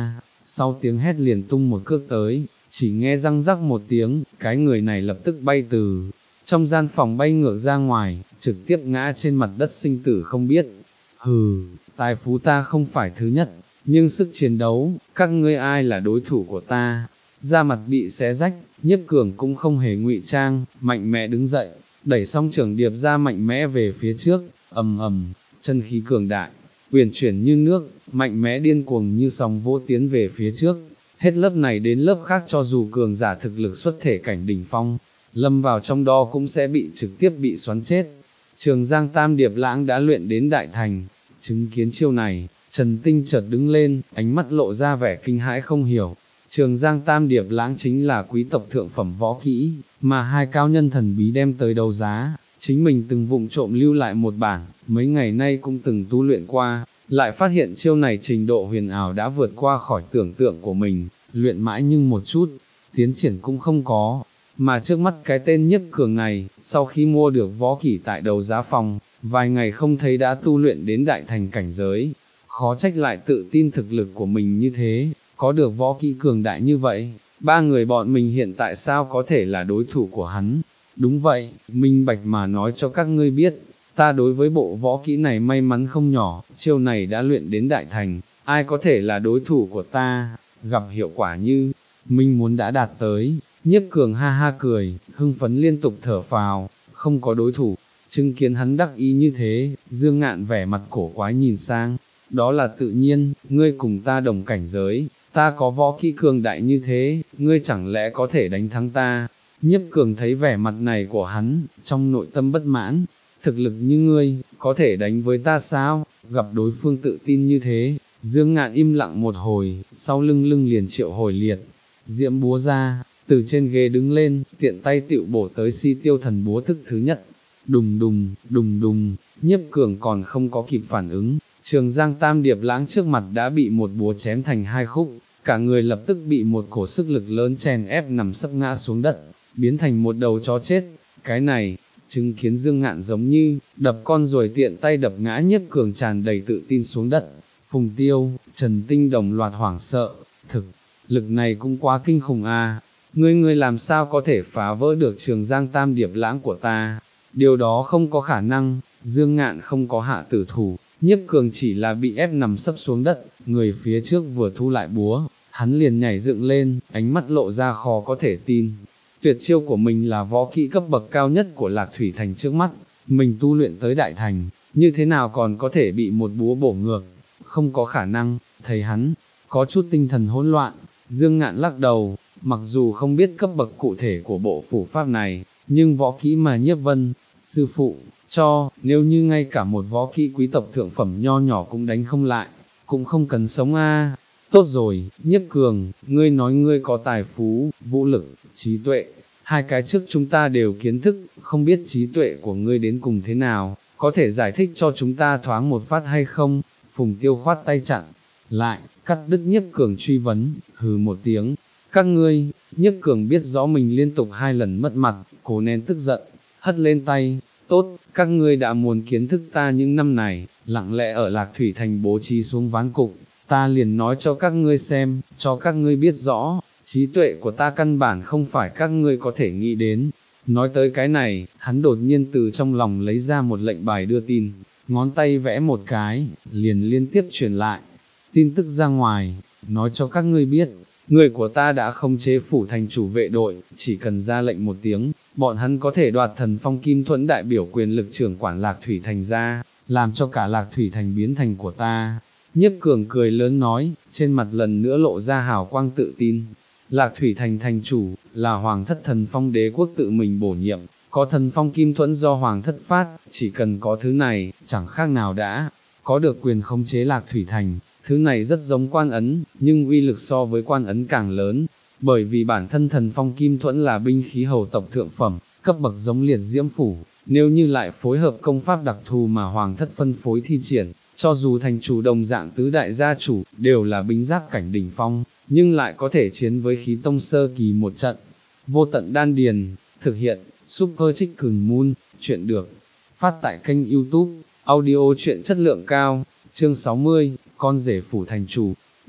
sau tiếng hét liền tung một cước tới, chỉ nghe răng rắc một tiếng, cái người này lập tức bay từ trong gian phòng bay ngược ra ngoài, trực tiếp ngã trên mặt đất sinh tử không biết. Hừ, tài phú ta không phải thứ nhất, nhưng sức chiến đấu, các ngươi ai là đối thủ của ta? Da mặt bị xé rách, Nhiếp Cường cũng không hề ngụy trang, mạnh mẽ đứng dậy, đẩy song trưởng điệp ra mạnh mẽ về phía trước, ầm ầm, chân khí cường đại, uyển chuyển như nước, mạnh mẽ điên cuồng như sóng vỗ tiến về phía trước, hết lớp này đến lớp khác cho dù cường giả thực lực xuất thể cảnh đỉnh phong, lâm vào trong đó cũng sẽ bị trực tiếp bị xoắn chết. Trường Giang Tam Điệp Lãng đã luyện đến đại thành, chứng kiến chiêu này, Trần Tinh chợt đứng lên, ánh mắt lộ ra vẻ kinh hãi không hiểu. Trường Giang Tam Điệp Lãng chính là quý tộc thượng phẩm võ kỹ, mà hai cao nhân thần bí đem tới đấu giá, chính mình từng vụng trộm lưu lại một bản, mấy ngày nay cũng từng tu luyện qua, lại phát hiện chiêu này trình độ huyền ảo đã vượt qua khỏi tưởng tượng của mình, luyện mãi nhưng một chút, tiến triển cũng không có. Mà trước mắt cái tên Nhiếp Cường này, sau khi mua được võ kỹ tại đấu giá phòng, vài ngày không thấy đã tu luyện đến đại thành cảnh giới, khó trách lại tự tin thực lực của mình như thế, có được võ kỹ cường đại như vậy, ba người bọn mình hiện tại sao có thể là đối thủ của hắn. Đúng vậy, minh bạch mà nói cho các ngươi biết, ta đối với bộ võ kỹ này may mắn không nhỏ, chiêu này đã luyện đến đại thành, ai có thể là đối thủ của ta, gặp hiệu quả như mình muốn đã đạt tới. Nhiếp Cường ha ha cười, hưng phấn liên tục thở phào, không có đối thủ, chứng kiến hắn đắc ý như thế, Dương Ngạn vẻ mặt cổ quái nhìn sang, đó là tự nhiên, ngươi cùng ta đồng cảnh giới, ta có võ kỹ cường đại như thế, ngươi chẳng lẽ có thể đánh thắng ta? Nhiếp Cường thấy vẻ mặt này của hắn, trong nội tâm bất mãn, thực lực như ngươi, có thể đánh với ta sao? Gặp đối phương tự tin như thế, Dương Ngạn im lặng một hồi, sau lưng lưng liền triệu hồi liệt, diễm búa ra, từ trên ghế đứng lên, tiện tay tựu bổ tới Si Tiêu Thần búa thức thứ nhất. Đùng đùng, đùng đùng, Nhiếp Cường còn không có kịp phản ứng, Trường Giang Tam Điệp Lãng trước mặt đã bị một búa chém thành hai khúc, cả người lập tức bị một cổ sức lực lớn chèn ép nằm sấp ngã xuống đất, biến thành một đầu chó chết. Cái này, chứng kiến Dương Ngạn giống như đập con ruồi tiện tay đập ngã Nhiếp Cường tràn đầy tự tin xuống đất. Phùng Tiêu, Trần Tinh đồng loạt hoảng sợ, thực lực này cũng quá kinh khủng a. Ngươi ngươi làm sao có thể phá vỡ được Trường Giang Tam Điệp Lãng của ta? Điều đó không có khả năng. Dương Ngạn không có hạ tử thủ, Nhiếp Cường chỉ là bị ép nằm sấp xuống đất, người phía trước vừa thu lại búa, hắn liền nhảy dựng lên, ánh mắt lộ ra khó có thể tin. Tuyệt chiêu của mình là võ kỹ cấp bậc cao nhất của Lạc Thủy Thành trước mắt, mình tu luyện tới đại thành, như thế nào còn có thể bị một búa bổ ngược? Không có khả năng. Thấy hắn có chút tinh thần hỗn loạn, Dương Ngạn lắc đầu, mặc dù không biết cấp bậc cụ thể của bộ phủ pháp này, nhưng võ kỹ mà Nhiếp Vân sư phụ cho, nếu như ngay cả một võ kỹ quý tộc thượng phẩm nho nhỏ cũng đánh không lại, cũng không cần sống a. Tốt rồi, Nhiếp Cường, ngươi nói ngươi có tài phú, vũ lực, trí tuệ, hai cái trước chúng ta đều kiến thức, không biết trí tuệ của ngươi đến cùng thế nào, có thể giải thích cho chúng ta thoáng một phát hay không? Phùng Tiêu khoát tay chặn lại, cắt đứt Nhiếp Cường truy vấn, hừ một tiếng. Các ngươi, Nhiếp Cường biết rõ mình liên tục hai lần mất mặt, cố nén tức giận, hất lên tay. Tốt, các ngươi đã muốn kiến thức ta những năm này, lặng lẽ ở Lạc Thủy Thành bố trí xuống ván cục, ta liền nói cho các ngươi xem, cho các ngươi biết rõ, trí tuệ của ta căn bản không phải các ngươi có thể nghĩ đến. Nói tới cái này, hắn đột nhiên từ trong lòng lấy ra một lệnh bài đưa tin, ngón tay vẽ một cái, liền liên tiếp truyền lại. Tin tức ra ngoài, nói cho các ngươi biết, người của ta đã khống chế phủ thành chủ vệ đội, chỉ cần ra lệnh một tiếng, bọn hắn có thể đoạt thần phong kim thuẫn đại biểu quyền lực trưởng quản Lạc Thủy Thành ra, làm cho cả Lạc Thủy Thành biến thành của ta. Nhiếp Cường cười lớn nói, trên mặt lần nữa lộ ra hào quang tự tin. Lạc Thủy Thành thành chủ, là Hoàng thất thần phong đế quốc tự mình bổ nhiệm, có thần phong kim thuẫn do Hoàng thất phát, chỉ cần có thứ này, chẳng khác nào đã có được quyền khống chế Lạc Thủy Thành. Thứ này rất giống quan ấn, nhưng uy lực so với quan ấn càng lớn, bởi vì bản thân thần phong kim thuẫn là binh khí hầu tộc thượng phẩm, cấp bậc giống liệt diễm phủ, nếu như lại phối hợp công pháp đặc thù mà Hoàng thất phân phối thi triển, cho dù thành chủ đồng dạng tứ đại gia chủ, đều là binh giáp cảnh đỉnh phong, nhưng lại có thể chiến với khí tông sơ kỳ một trận. Vô tận đan điền, thực hiện, Super Chicken Moon, chuyện được, phát tại kênh YouTube, audio chuyện chất lượng cao, chương sáu mươi, con rể phủ thành chủ.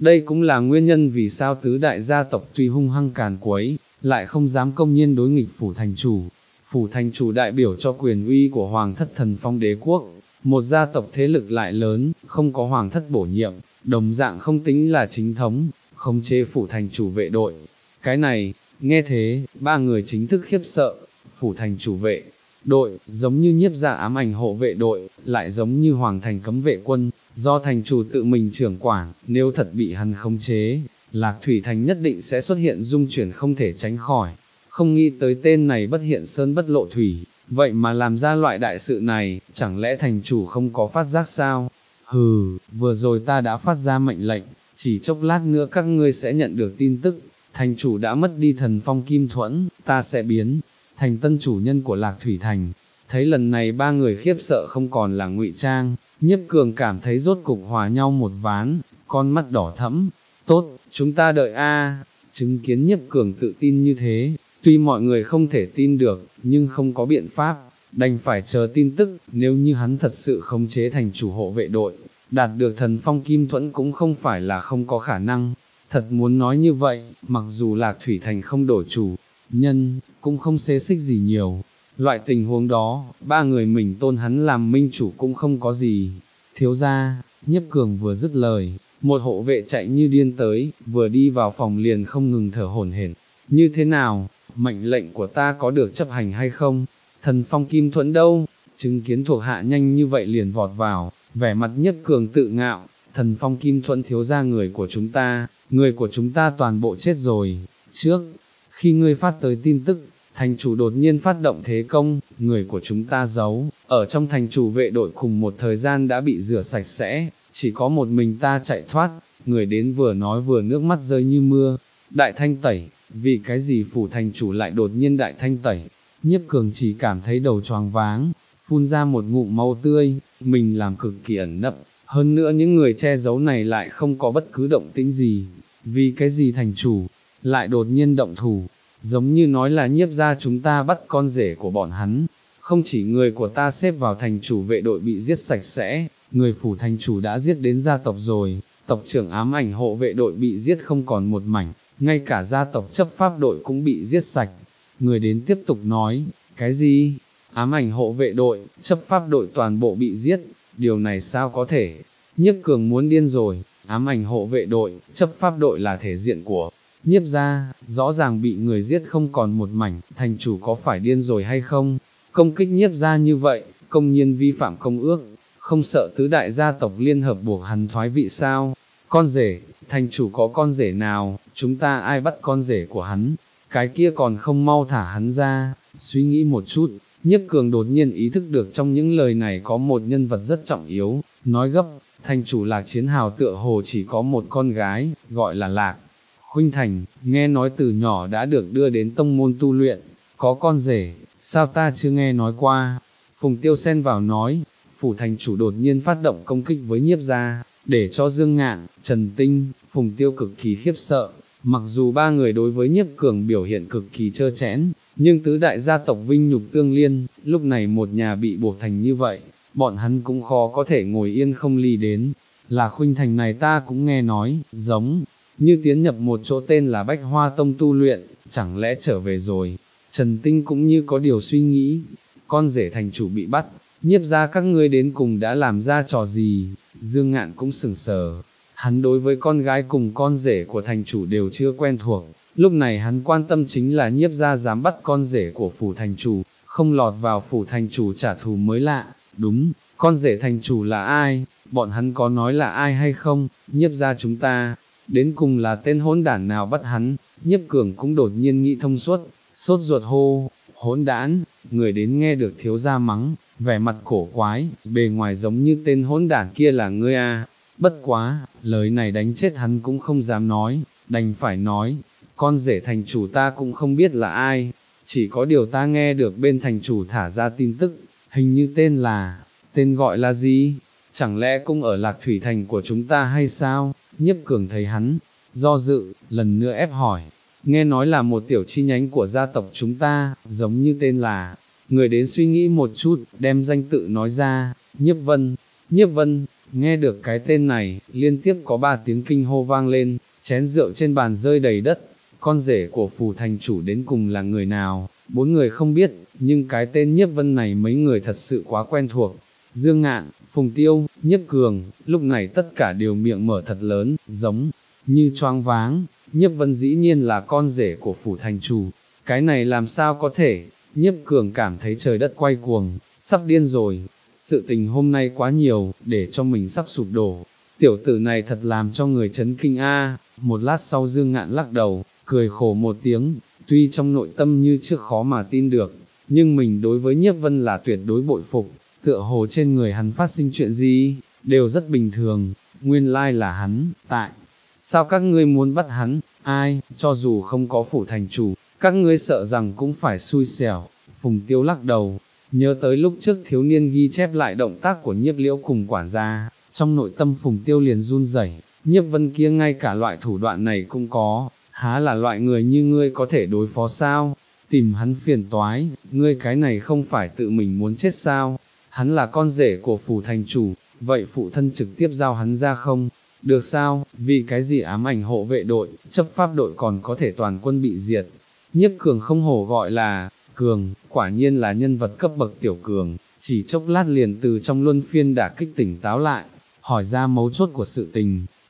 Đây cũng là nguyên nhân vì sao tứ đại gia tộc tuy hung hăng càn quấy, lại không dám công nhiên đối nghịch phủ thành chủ. Phủ thành chủ đại biểu cho quyền uy của Hoàng thất Thần Phong đế quốc, một gia tộc thế lực lại lớn, không có Hoàng thất bổ nhiệm, đồng dạng không tính là chính thống, khống chế phủ thành chủ vệ đội. Cái này, nghe thế, ba người chính thức khiếp sợ, phủ thành chủ vệ đội, giống như nhiếp gia ám ảnh hộ vệ đội, lại giống như Hoàng thành cấm vệ quân, do thành chủ tự mình trưởng quản, nếu thật bị hắn khống chế, Lạc Thủy thành nhất định sẽ xuất hiện dung chuyển không thể tránh khỏi. Không nghĩ tới tên này bất hiện sơn bất lộ thủy, vậy mà làm ra loại đại sự này, chẳng lẽ thành chủ không có phát giác sao? Hừ, vừa rồi ta đã phát ra mệnh lệnh, chỉ chốc lát nữa các ngươi sẽ nhận được tin tức, thành chủ đã mất đi thần phong kim thuẫn, ta sẽ biến thành tân chủ nhân của Lạc Thủy thành. Thấy lần này ba người khiếp sợ không còn là ngụy trang, Nhiếp Cường cảm thấy rốt cục hòa nhau một ván, con mắt đỏ thẫm. Tốt, chúng ta đợi a. Chứng kiến Nhiếp Cường tự tin như thế, tuy mọi người không thể tin được, nhưng không có biện pháp, đành phải chờ tin tức. Nếu như hắn thật sự khống chế thành chủ hộ vệ đội, đạt được thần phong kim thuẫn cũng không phải là không có khả năng. Thật muốn nói như vậy, mặc dù Lạc Thủy thành không đổi chủ nhân, cũng không xê xích gì nhiều. Loại tình huống đó, ba người mình tôn hắn làm minh chủ cũng không có gì. Thiếu gia, Nhiếp Cường vừa dứt lời, một hộ vệ chạy như điên tới, vừa đi vào phòng liền không ngừng thở hổn hển. Như thế nào, mệnh lệnh của ta có được chấp hành hay không? Thần phong kim thuẫn đâu? Chứng kiến thuộc hạ nhanh như vậy liền vọt vào, vẻ mặt Nhiếp Cường tự ngạo. Thần phong kim thuẫn thiếu gia người của chúng ta, người của chúng ta toàn bộ chết rồi. Trước khi ngươi phát tới tin tức, thành chủ đột nhiên phát động thế công, người của chúng ta giấu, ở trong thành chủ vệ đội cùng một thời gian đã bị rửa sạch sẽ, chỉ có một mình ta chạy thoát. Người đến vừa nói vừa nước mắt rơi như mưa. Đại thanh tẩy, vì cái gì phủ thành chủ lại đột nhiên đại thanh tẩy? Nhiếp Cường chỉ cảm thấy đầu choáng váng, phun ra một ngụm máu tươi, mình làm cực kỳ ẩn nấp, hơn nữa những người che giấu này lại không có bất cứ động tĩnh gì. Vì cái gì thành chủ lại đột nhiên động thủ? Giống như nói là Nhiếp gia chúng ta bắt con rể của bọn hắn, không chỉ người của ta xếp vào thành chủ vệ đội bị giết sạch sẽ, người phủ thành chủ đã giết đến gia tộc rồi, tộc trưởng ám ảnh hộ vệ đội bị giết không còn một mảnh, ngay cả gia tộc chấp pháp đội cũng bị giết sạch. Người đến tiếp tục nói, cái gì? Ám ảnh hộ vệ đội, chấp pháp đội toàn bộ bị giết, điều này sao có thể? Nhiếp Cường muốn điên rồi, ám ảnh hộ vệ đội, chấp pháp đội là thể diện của Nhiếp gia, rõ ràng bị người giết không còn một mảnh, thành chủ có phải điên rồi hay không? Công kích Nhiếp gia như vậy, công nhiên vi phạm công ước, không sợ tứ đại gia tộc liên hợp buộc hắn thoái vị sao? Con rể, thành chủ có con rể nào, chúng ta ai bắt con rể của hắn, cái kia còn không mau thả hắn ra. Suy nghĩ một chút, Nhiếp Cường đột nhiên ý thức được trong những lời này có một nhân vật rất trọng yếu, nói gấp, thành chủ Lạc Chiến Hào tựa hồ chỉ có một con gái, gọi là Lạc Khuynh Thành, nghe nói từ nhỏ đã được đưa đến tông môn tu luyện, có con rể, sao ta chưa nghe nói qua? Phùng Tiêu xen vào nói, phủ thành chủ đột nhiên phát động công kích với Nhiếp gia, để cho Dương Ngạn, Trần Tinh, Phùng Tiêu cực kỳ khiếp sợ. Mặc dù ba người đối với Nhiếp Cường biểu hiện cực kỳ trơ trẽn, nhưng tứ đại gia tộc vinh nhục tương liên, lúc này một nhà bị buộc thành như vậy, bọn hắn cũng khó có thể ngồi yên không ly đến. Là Khuynh Thành này ta cũng nghe nói, giống như tiến nhập một chỗ tên là Bách Hoa Tông tu luyện, chẳng lẽ trở về rồi? Trần Tinh cũng như có điều suy nghĩ, con rể thành chủ bị bắt, Nhiếp gia các ngươi đến cùng đã làm ra trò gì? Dương Ngạn cũng sừng sờ, hắn đối với con gái cùng con rể của thành chủ đều chưa quen thuộc, lúc này hắn quan tâm chính là Nhiếp gia dám bắt con rể của phủ thành chủ, không lọt vào phủ thành chủ trả thù mới lạ. Đúng, con rể thành chủ là ai? Bọn hắn có nói là ai hay không? Nhiếp gia chúng ta, đến cùng là tên hỗn đản nào bắt hắn? Nhiếp Cường cũng đột nhiên nghĩ thông suốt, sốt ruột hô, hỗn đản. Người đến nghe được thiếu gia mắng, vẻ mặt cổ quái, bề ngoài giống như tên hỗn đản kia là ngươi à. Bất quá, lời này đánh chết hắn cũng không dám nói, đành phải nói, con rể thành chủ ta cũng không biết là ai, chỉ có điều ta nghe được bên thành chủ thả ra tin tức, hình như tên là, tên gọi là gì? Chẳng lẽ cũng ở Lạc Thủy thành của chúng ta hay sao? Nhiếp Cường thấy hắn, do dự, lần nữa ép hỏi, nghe nói là một tiểu chi nhánh của gia tộc chúng ta, giống như tên là, người đến suy nghĩ một chút, đem danh tự nói ra, Nhiếp Vân. Nhiếp Vân, nghe được cái tên này, liên tiếp có ba tiếng kinh hô vang lên, chén rượu trên bàn rơi đầy đất, con rể của Phù thành chủ đến cùng là người nào, bốn người không biết, nhưng cái tên Nhiếp Vân này mấy người thật sự quá quen thuộc. Dương Ngạn, Phùng Tiêu, Nhiếp Cường, lúc này tất cả đều miệng mở thật lớn, giống như choáng váng. Nhiếp Vân dĩ nhiên là con rể của Phủ thành chủ, cái này làm sao có thể? Nhiếp Cường cảm thấy trời đất quay cuồng, sắp điên rồi, sự tình hôm nay quá nhiều, để cho mình sắp sụp đổ. Tiểu tử này thật làm cho người chấn kinh a. Một lát sau Dương Ngạn lắc đầu, cười khổ một tiếng, tuy trong nội tâm như trước khó mà tin được, nhưng mình đối với Nhiếp Vân là tuyệt đối bội phục, tựa hồ trên người hắn phát sinh chuyện gì, đều rất bình thường, nguyên lai là hắn, tại sao các ngươi muốn bắt hắn, ai, cho dù không có Phủ thành chủ, các ngươi sợ rằng cũng phải xui xẻo. Phùng Tiêu lắc đầu, nhớ tới lúc trước thiếu niên ghi chép lại động tác của Nhiếp Liễu cùng quản gia, trong nội tâm Phùng Tiêu liền run rẩy. Nhiếp Vân kia ngay cả loại thủ đoạn này cũng có, há là loại người như ngươi có thể đối phó sao? Tìm hắn phiền toái, ngươi cái này không phải tự mình muốn chết sao? Hắn là con rể của Phủ thành chủ, vậy phụ thân trực tiếp giao hắn ra không? Được sao, vì cái gì ám ảnh hộ vệ đội, chấp pháp đội còn có thể toàn quân bị diệt? Nhiếp Cường không hổ gọi là Cường, quả nhiên là nhân vật cấp bậc tiểu cường, chỉ chốc lát liền từ trong luân phiên đả kích tỉnh táo lại, hỏi ra mấu chốt của sự tình,